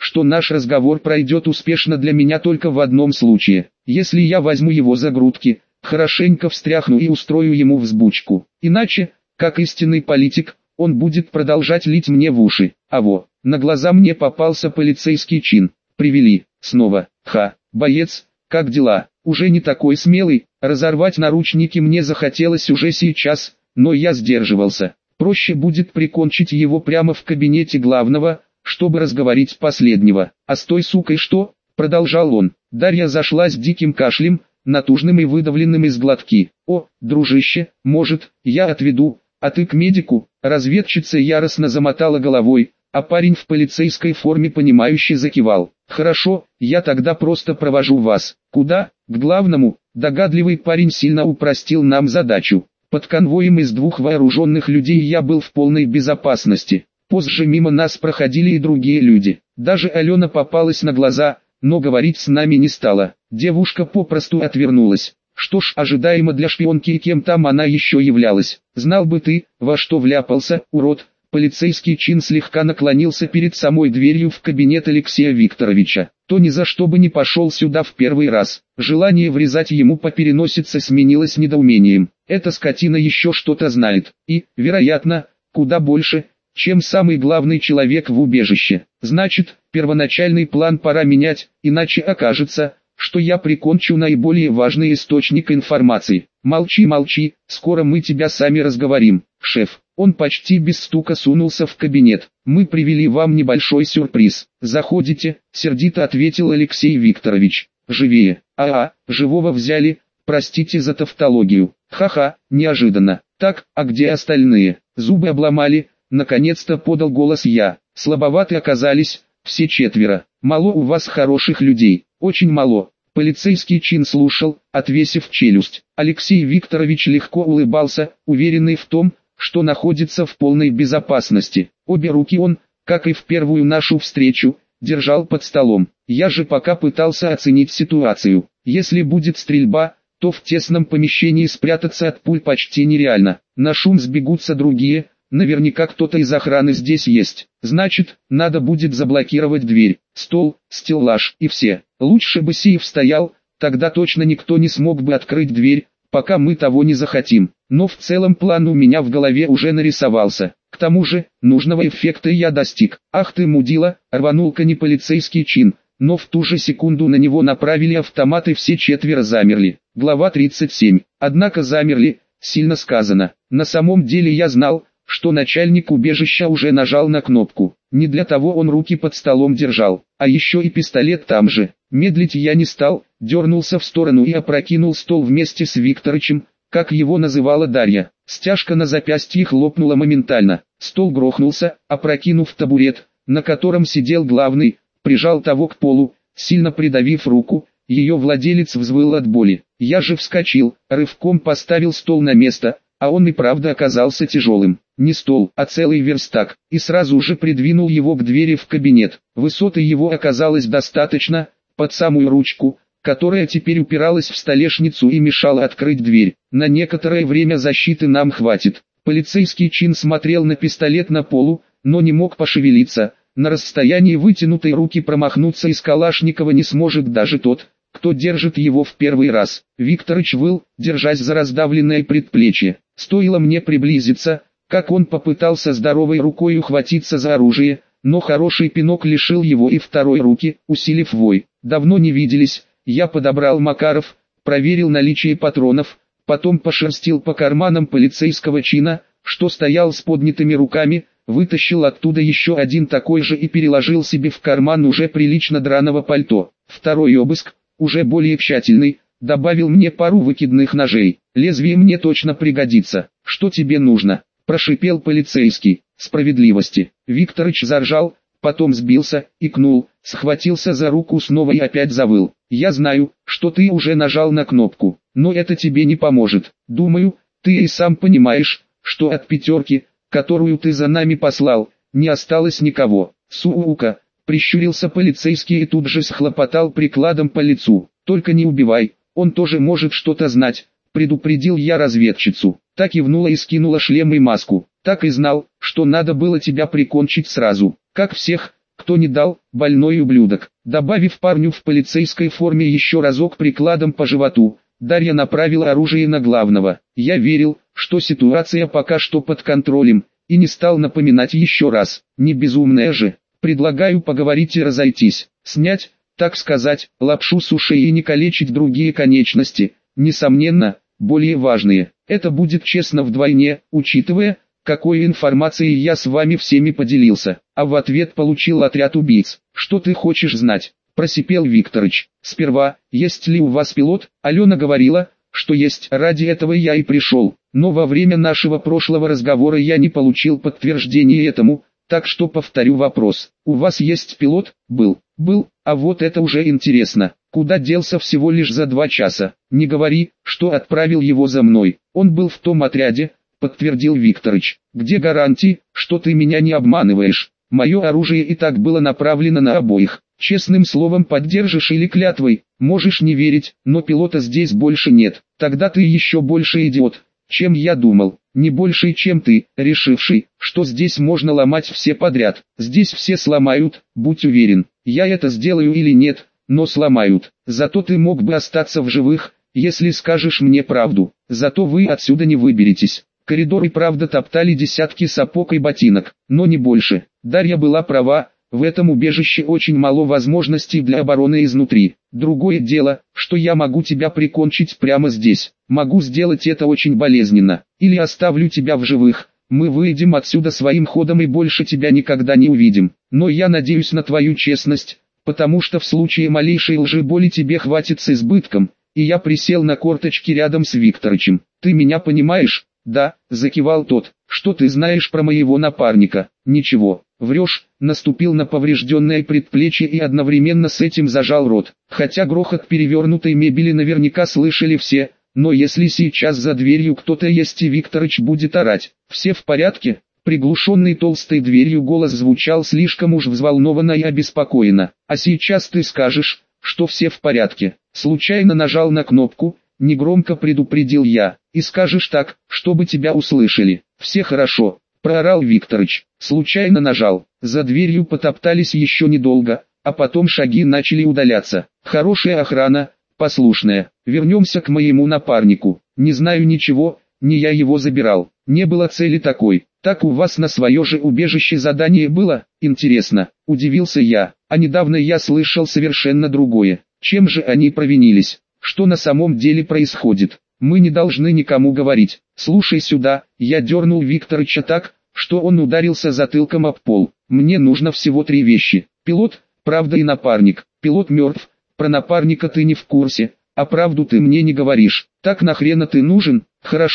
что наш разговор пройдет успешно для меня только в одном случае. Если я возьму его за грудки, хорошенько встряхну и устрою ему взбучку. Иначе, как истинный политик, он будет продолжать лить мне в уши. На глаза мне попался полицейский чин. Привели, снова, боец, как дела? Уже не такой смелый, разорвать наручники мне захотелось уже сейчас, но я сдерживался. Проще будет прикончить его прямо в кабинете главного, чтобы разговорить последнего. А с той сукой что? Продолжал он. Дарья зашлась диким кашлем, натужным и выдавленным из глотки. О, дружище, может, я отведу, а ты к медику? Разведчица яростно замотала головой, а парень в полицейской форме понимающе закивал. Хорошо, я тогда просто провожу вас. Куда? К главному. Догадливый парень сильно упростил нам задачу. Под конвоем из 2 вооруженных людей я был в полной безопасности. Позже мимо нас проходили и другие люди. Даже Алена попалась на глаза, но говорить с нами не стала. Девушка попросту отвернулась. Что ж, ожидаемо для шпионки, и кем там она еще являлась. Знал бы ты, во что вляпался, урод. Полицейский чин слегка наклонился перед самой дверью в кабинет Алексея Викторовича. То ни за что бы не пошел сюда в первый раз. Желание врезать ему по переносице сменилось недоумением. Эта скотина еще что-то знает. И, вероятно, куда больше, чем самый главный человек в убежище. Значит, первоначальный план пора менять, иначе окажется, что я прикончу наиболее важный источник информации. Молчи, молчи, скоро мы тебя сами разговорим, шеф. Он почти без стука сунулся в кабинет. Мы привели вам небольшой сюрприз. Заходите, сердито ответил Алексей Викторович. Живее. Живого взяли, простите за тавтологию. Ха-ха, неожиданно. Так, а где остальные? Зубы обломали, наконец-то подал голос я. Слабоваты оказались, все 4. Мало у вас хороших людей, очень мало. Полицейский чин слушал, отвесив челюсть. Алексей Викторович легко улыбался, уверенный в том, что находится в полной безопасности. Обе руки он, как и в первую нашу встречу, держал под столом. Я же пока пытался оценить ситуацию. Если будет стрельба, то в тесном помещении спрятаться от пуль почти нереально. На шум сбегутся другие, наверняка кто-то из охраны здесь есть. Значит, надо будет заблокировать дверь, стол, стеллаж и все. Лучше бы сейф стоял, тогда точно никто не смог бы открыть дверь, пока мы того не захотим. Но в целом план у меня в голове уже нарисовался. К тому же, нужного эффекта я достиг. Ах ты мудила, рванул кони полицейский чин, но в ту же секунду на него направили автомат и все 4 замерли. Глава 37. Однако замерли, сильно сказано. На самом деле я знал, что начальник убежища уже нажал на кнопку. Не для того он руки под столом держал, а еще и пистолет там же. Медлить я не стал, дернулся в сторону и опрокинул стол вместе с Викторычем, как его называла Дарья. Стяжка на запястье хлопнула моментально. Стол грохнулся, опрокинув табурет, на котором сидел главный, прижал того к полу, сильно придавив руку. Ее владелец взвыл от боли. Я же вскочил, рывком поставил стол на место, а он и правда оказался тяжелым. Не стол, а целый верстак, и сразу же придвинул его к двери в кабинет. Высоты его оказалось достаточно, под самую ручку, которая теперь упиралась в столешницу и мешала открыть дверь. На некоторое время защиты нам хватит. Полицейский чин смотрел на пистолет на полу, но не мог пошевелиться. На расстоянии вытянутой руки промахнуться из Калашникова не сможет даже тот, кто держит его в первый раз. Викторыч выл, держась за раздавленное предплечье. Стоило мне приблизиться, как он попытался здоровой рукой ухватиться за оружие, но хороший пинок лишил его и второй руки, усилив вой. Давно не виделись, я подобрал Макаров, проверил наличие патронов, потом пошерстил по карманам полицейского чина, что стоял с поднятыми руками, вытащил оттуда еще один такой же и переложил себе в карман уже прилично драного пальто. Второй обыск, уже более тщательный, добавил мне пару выкидных ножей. Лезвие мне точно пригодится. Что тебе нужно? Прошипел полицейский. Справедливости. Викторыч заржал, потом сбился, икнул, схватился за руку снова и опять завыл. Я знаю, что ты уже нажал на кнопку, но это тебе не поможет. Думаю, ты и сам понимаешь, что от 5, которую ты за нами послал, не осталось никого. Сука, прищурился полицейский и тут же схлопотал прикладом по лицу. Только не убивай, он тоже может что-то знать, предупредил я разведчицу. Так кивнула и скинула шлем и маску. Так и знал, что надо было тебя прикончить сразу. Как всех, кто не дал, больной ублюдок. Добавив парню в полицейской форме еще разок прикладом по животу, Дарья направила оружие на главного. Я верил, что ситуация пока что под контролем, и не стал напоминать еще раз. Не безумная же. Предлагаю поговорить и разойтись. Снять, так сказать, лапшу с ушей и не калечить другие конечности. Несомненно, более важные. Это будет честно вдвойне, учитывая, какой информацией я с вами всеми поделился. А в ответ получил отряд убийц. Что ты хочешь знать? Просипел Викторыч. Сперва, есть ли у вас пилот? Алена говорила, что есть. Ради этого я и пришел. Но во время нашего прошлого разговора я не получил подтверждения этому, так что повторю вопрос. У вас есть пилот? Был. А вот это уже интересно. Куда делся всего лишь за 2 часа? Не говори, что отправил его за мной. Он был в том отряде, подтвердил Викторыч. Где гарантии, что ты меня не обманываешь? Мое оружие и так было направлено на обоих. Честным словом поддержишь или клятвой? Можешь не верить, но пилота здесь больше нет. Тогда ты еще больше идиот, чем я думал. Не больше, чем ты, решивший, что здесь можно ломать все подряд. Здесь все сломают, будь уверен. Я это сделаю или нет, но сломают. Зато ты мог бы остаться в живых, если скажешь мне правду. Зато вы отсюда не выберетесь. Коридор и правда топтали десятки сапог и ботинок, но не больше. Дарья была права, в этом убежище очень мало возможностей для обороны изнутри. Другое дело, что я могу тебя прикончить прямо здесь. Могу сделать это очень болезненно. Или оставлю тебя в живых. Мы выйдем отсюда своим ходом и больше тебя никогда не увидим. Но я надеюсь на твою честность, потому что в случае малейшей лжи боли тебе хватит с избытком. И я присел на корточки рядом с Викторычем. Ты меня понимаешь? Да, закивал тот. Что ты знаешь про моего напарника? Ничего. Врешь. Наступил на поврежденное предплечье и одновременно с этим зажал рот. Хотя грохот перевернутой мебели наверняка слышали все, но если сейчас за дверью кто-то есть и Викторыч будет орать, все в порядке? Приглушенный толстой дверью голос звучал слишком уж взволнованно и обеспокоенно. А сейчас ты скажешь, что все в порядке. Случайно нажал на кнопку, негромко предупредил я, и скажешь так, чтобы тебя услышали. Все хорошо, проорал Викторыч. Случайно нажал. За дверью потоптались еще недолго, а потом шаги начали удаляться. Хорошая охрана, послушная. Вернемся к моему напарнику. Не знаю ничего, не я его забирал. Не было цели такой. Так у вас на свое же убежище задание было? Интересно, удивился я. А недавно я слышал совершенно другое. Чем же они провинились? Что на самом деле происходит? Мы не должны никому говорить. Слушай сюда, я дернул Викторыча так, что он ударился затылком об пол. Мне нужно всего 3 вещи. Пилот, правда и напарник. Пилот мертв, про напарника ты не в курсе, а правду ты мне не говоришь. Так нахрена ты нужен?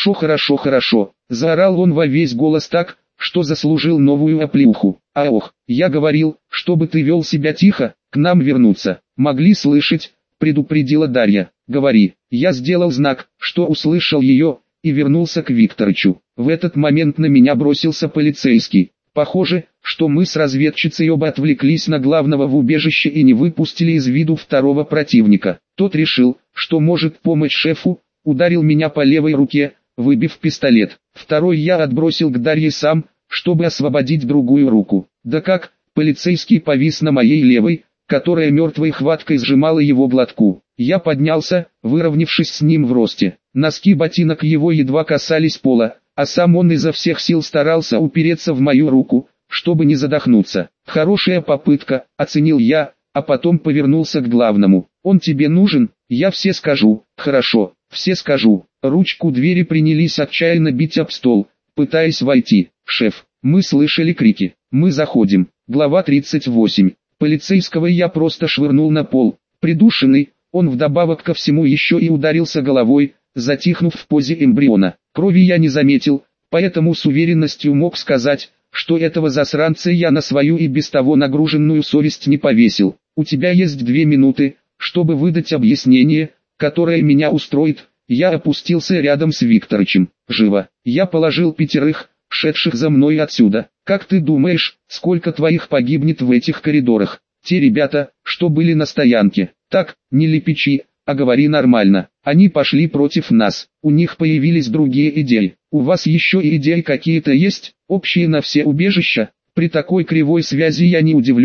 Хорошо. Заорал он во весь голос так, что заслужил новую оплеуху. А ох, я говорил, чтобы ты вел себя тихо, к нам вернуться. Могли слышать, предупредила Дарья. Говори. Я сделал знак, что услышал ее, и вернулся к Викторычу. В этот момент на меня бросился полицейский. Похоже, что мы с разведчицей оба отвлеклись на главного в убежище и не выпустили из виду второго противника. Тот решил, что может помочь шефу, ударил меня по левой руке, выбив пистолет. Второй я отбросил к Дарье сам, чтобы освободить другую руку. Да как, полицейский повис на моей левой, которая мертвой хваткой сжимала его глотку. Я поднялся, выровнявшись с ним в росте. Носки ботинок его едва касались пола, а сам он изо всех сил старался упереться в мою руку, чтобы не задохнуться. Хорошая попытка, оценил я, а потом повернулся к главному. Он тебе нужен? Я все скажу. Хорошо, все скажу. Ручку двери принялись отчаянно бить об стол, пытаясь войти. Шеф, мы слышали крики. Мы заходим. Глава 38. Полицейского я просто швырнул на пол. Придушенный, он вдобавок ко всему еще и ударился головой, затихнув в позе эмбриона. Крови я не заметил, поэтому с уверенностью мог сказать, что этого засранца я на свою и без того нагруженную совесть не повесил. У тебя есть 2 минуты, чтобы выдать объяснение, которое меня устроит. Я опустился рядом с Викторычем. Живо. Я положил 5, шедших за мной отсюда. Как ты думаешь, сколько твоих погибнет в этих коридорах? Те ребята, что были на стоянке. Так, не лепечи, а говори нормально. Они пошли против нас. У них появились другие идеи. У вас еще и идеи какие-то есть, общие на все убежища? При такой кривой связи я не удивлен,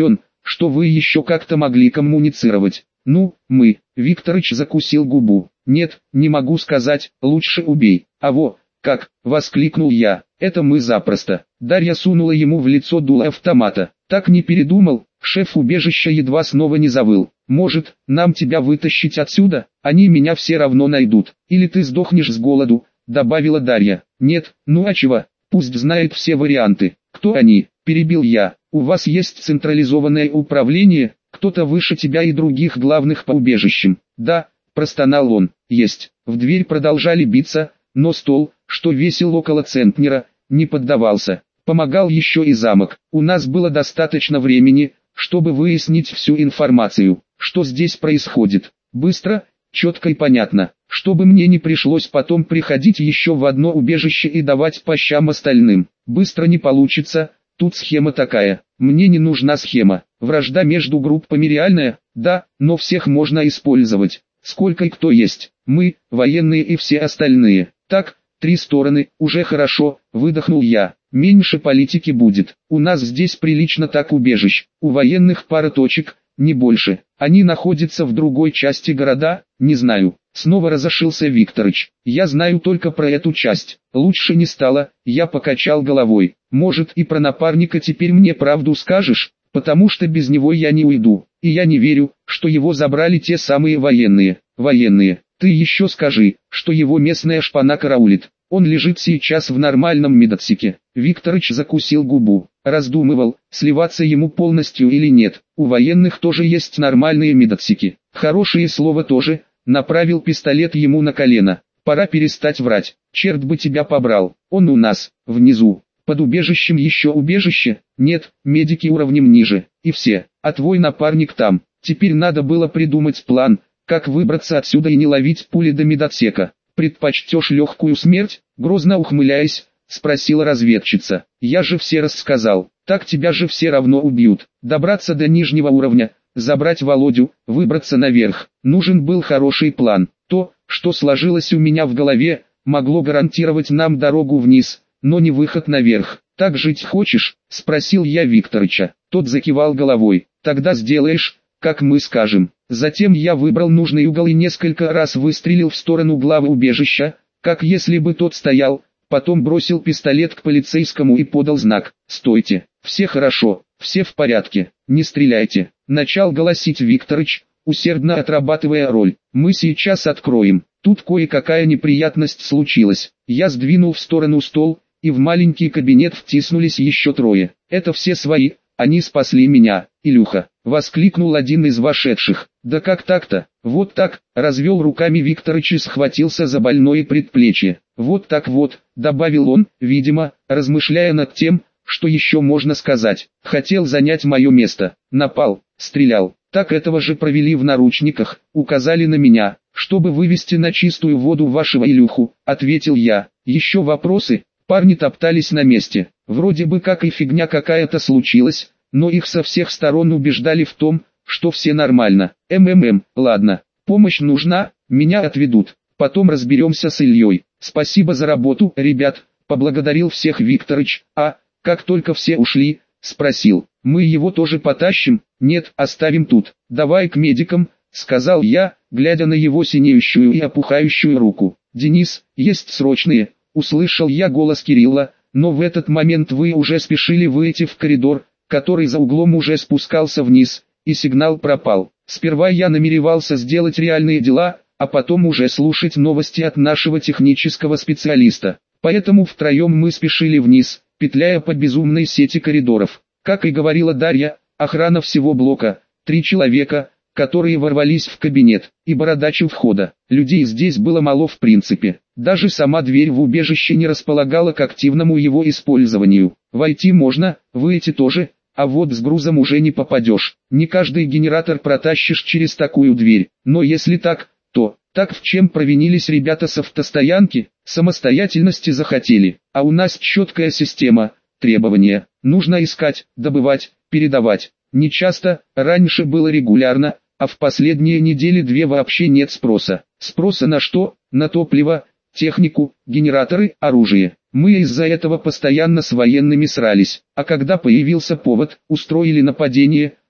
что вы еще как-то могли коммуницировать. Ну, мы. Викторыч закусил губу. Нет, не могу сказать, лучше убей. А во, как, воскликнул я. Это мы запросто. Дарья сунула ему в лицо дуло автомата. Так не передумал, шеф убежища едва снова не завыл. Может, нам тебя вытащить отсюда? Они меня все равно найдут. Или ты сдохнешь с голоду, добавила Дарья. Нет, ну а чего? Пусть знает все варианты. Кто они? Перебил я. У вас есть централизованное управление, кто-то выше тебя и других главных по убежищам. Да, простонал он. Есть. В дверь продолжали биться, но стол, что весил около центнера, не поддавался. Помогал еще и замок. У нас было достаточно времени, чтобы выяснить всю информацию, что здесь происходит. Быстро, четко и понятно, чтобы мне не пришлось потом приходить еще в одно убежище и давать по щам остальным. Быстро не получится, тут схема такая. Мне не нужна схема. Вражда между группами реальная, да, но всех можно использовать. Сколько и кто есть. Мы, военные и все остальные. Так, 3 стороны, уже хорошо, выдохнул я. Меньше политики будет. У нас здесь прилично так убежищ. У военных пара точек, не больше. Они находятся в другой части города, не знаю. Снова разошелся Викторыч. Я знаю только про эту часть. Лучше не стало, я покачал головой. Может и про напарника теперь мне правду скажешь? Потому что без него я не уйду. И я не верю, что его забрали те самые военные. Военные. Ты еще скажи, что его местная шпана караулит. Он лежит сейчас в нормальном медотсеке. Викторыч закусил губу. Раздумывал, сливаться ему полностью или нет. У военных тоже есть нормальные медотсеки. Хорошее слово тоже. Направил пистолет ему на колено. Пора перестать врать. Черт бы тебя побрал. Он у нас, внизу. Под убежищем еще убежище? Нет, медики уровнем ниже. И все. А твой напарник там. Теперь надо было придумать план, как выбраться отсюда и не ловить пули до медотсека. Предпочтешь легкую смерть? Грозно ухмыляясь, спросила разведчица. Я же все рассказал. Так тебя же все равно убьют. Добраться до нижнего уровня, забрать Володю, выбраться наверх. Нужен был хороший план. То, что сложилось у меня в голове, могло гарантировать нам дорогу вниз, но не выход наверх. Так жить хочешь? Спросил я Викторыча. Тот закивал головой. Тогда сделаешь, как мы скажем. Затем я выбрал нужный угол и несколько раз выстрелил в сторону главы убежища, как если бы тот стоял, потом бросил пистолет к полицейскому и подал знак «Стойте, все хорошо, все в порядке, не стреляйте», начал голосить Викторыч, усердно отрабатывая роль. «Мы сейчас откроем». Тут кое-какая неприятность случилась. Я сдвинул в сторону стол, и в маленький кабинет втиснулись еще 3. Это все свои, они спасли меня. «Илюха!» — воскликнул один из вошедших. «Да как так-то?» «Вот так!» — развел руками Викторыч и схватился за больное предплечье. «Вот так вот!» — добавил он, видимо, размышляя над тем, что еще можно сказать. «Хотел занять мое место. Напал, стрелял. Так этого же провели в наручниках, указали на меня, чтобы вывести на чистую воду вашего Илюху», — ответил я. «Еще вопросы?» Парни топтались на месте. Вроде бы как и фигня какая-то случилась, но их со всех сторон убеждали в том, что все нормально. Ладно, помощь нужна, меня отведут. Потом разберемся с Ильей. Спасибо за работу, ребят, поблагодарил всех Викторыч. А, как только все ушли, спросил, мы его тоже потащим? Нет, оставим тут. Давай к медикам, сказал я, глядя на его синеющую и опухающую руку. Денис, есть срочные. Услышал я голос Кирилла, но в этот момент вы уже спешили выйти в коридор, который за углом уже спускался вниз, и сигнал пропал. Сперва я намеревался сделать реальные дела, а потом уже слушать новости от нашего технического специалиста. Поэтому втроем мы спешили вниз, петляя по безумной сети коридоров. Как и говорила Дарья, охрана всего блока, 3 человека, которые ворвались в кабинет, и бородач у входа. Людей здесь было мало в принципе. Даже сама дверь в убежище не располагала к активному его использованию. Войти можно, выйти тоже, а вот с грузом уже не попадешь. Не каждый генератор протащишь через такую дверь. Но если так, то, так в чем провинились ребята с автостоянки? Самостоятельности захотели. А у нас четкая система, требования. Нужно искать, добывать, передавать. Не часто, раньше было регулярно, а в последние недели 2 вообще нет спроса. Спроса на что? На топливо, технику, генераторы, оружие. Мы из-за этого постоянно с военными срались. А когда появился повод, устроили нападение,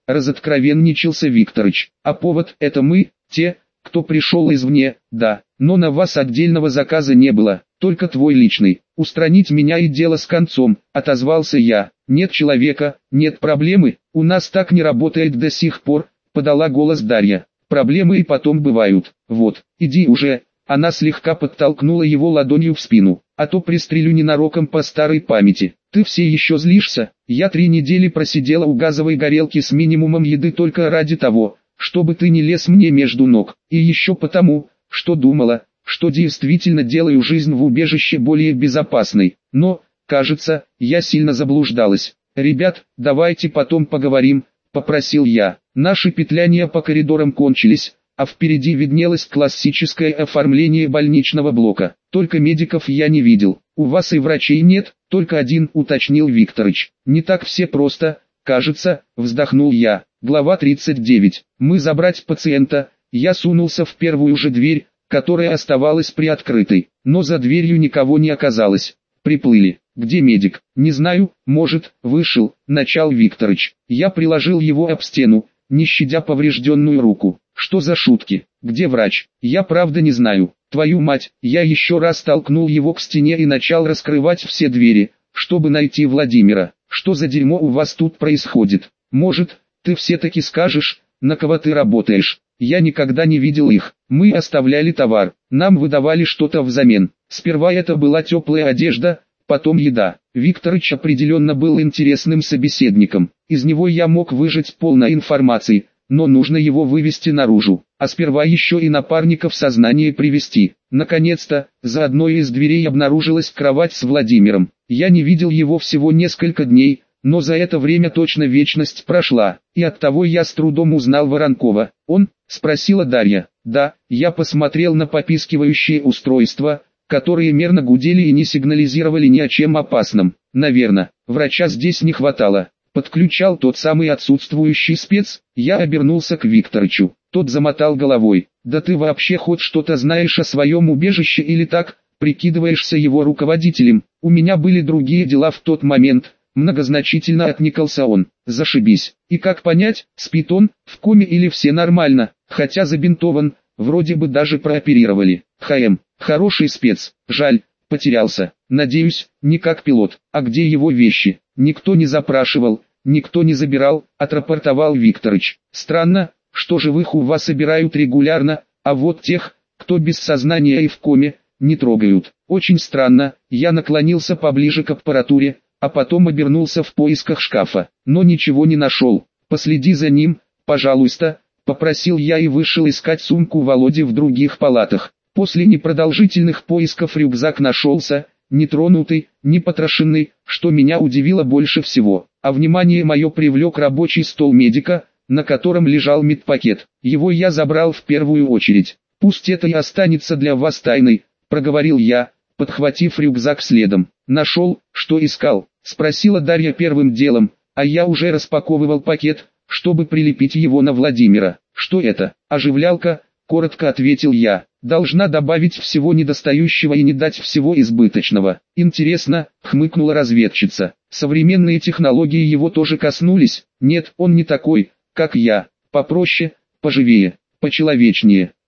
разоткровенничался Викторыч. А повод — это мы, те, кто пришел извне, да, но на вас отдельного заказа не было, только твой личный. Устранить меня и дело с концом, отозвался я. Нет человека, нет проблемы, у нас так не работает до сих пор, подала голос Дарья. Проблемы и потом бывают, вот, иди уже. Она слегка подтолкнула его ладонью в спину, а то пристрелю ненароком по старой памяти. Ты все еще злишься? Я 3 недели просидела у газовой горелки с минимумом еды только ради того, чтобы ты не лез мне между ног. И еще потому, что думала, что действительно делаю жизнь в убежище более безопасной. Но, кажется, я сильно заблуждалась. Ребят, давайте потом поговорим, попросил я. Наши петляния по коридорам кончились, а впереди виднелось классическое оформление больничного блока. Только медиков я не видел. У вас и врачей нет, только один, уточнил Викторыч. Не так все просто, кажется, вздохнул я. Глава 39. Мы забрать пациента. Я сунулся в первую же дверь, которая оставалась приоткрытой, но за дверью никого не оказалось. Приплыли. Где медик? Не знаю, может, вышел, начал Викторыч. Я приложил его об стену, не щадя поврежденную руку. Что за шутки? Где врач? Я правда не знаю. Твою мать, я еще раз толкнул его к стене и начал раскрывать все двери, чтобы найти Владимира. Что за дерьмо у вас тут происходит? Может, ты все-таки скажешь, на кого ты работаешь? Я никогда не видел их. Мы оставляли товар, нам выдавали что-то взамен. Сперва это была теплая одежда, потом еда. Викторыч определенно был интересным собеседником. Из него я мог выжать полной информации, но нужно его вывести наружу, а сперва еще и напарника в сознание привести. Наконец-то, за одной из дверей обнаружилась кровать с Владимиром. Я не видел его всего несколько дней, но за это время точно вечность прошла, и оттого я с трудом узнал Воронкова. «Он?» — спросила Дарья. «Да», я посмотрел на попискивающие устройства, которые мерно гудели и не сигнализировали ни о чем опасном. Наверное, врача здесь не хватало. Подключал тот самый отсутствующий спец. Я обернулся к Викторычу. Тот замотал головой. «Да ты вообще хоть что-то знаешь о своем убежище или так, прикидываешься его руководителем? У меня были другие дела в тот момент», многозначительно отникался он. «Зашибись. И как понять, спит он, в коме или все нормально, хотя забинтован, вроде бы даже прооперировали. ХМ, хороший спец, жаль, потерялся. Надеюсь, не как пилот. А где его вещи?» «Никто не запрашивал, никто не забирал», отрапортовал Викторыч. «Странно, что живых у вас собирают регулярно, а вот тех, кто без сознания и в коме, не трогают. Очень странно». Я наклонился поближе к аппаратуре, а потом обернулся в поисках шкафа, но ничего не нашел. «Последи за ним, пожалуйста», попросил я и вышел искать сумку Володи в других палатах. После непродолжительных поисков рюкзак нашелся, нетронутый, не потрошенный, что меня удивило больше всего. А внимание мое привлек рабочий стол медика, на котором лежал медпакет. Его я забрал в первую очередь. «Пусть это и останется для вас тайной», проговорил я, подхватив рюкзак следом. «Нашел, что искал?» спросила Дарья первым делом, а я уже распаковывал пакет, чтобы прилепить его на Владимира. «Что это?» «Оживлялка», коротко ответил я. «Должна добавить всего недостающего и не дать всего избыточного». «Интересно», хмыкнула разведчица. «Современные технологии его тоже коснулись?» «Нет, он не такой, как я. Попроще, поживее, почеловечнее».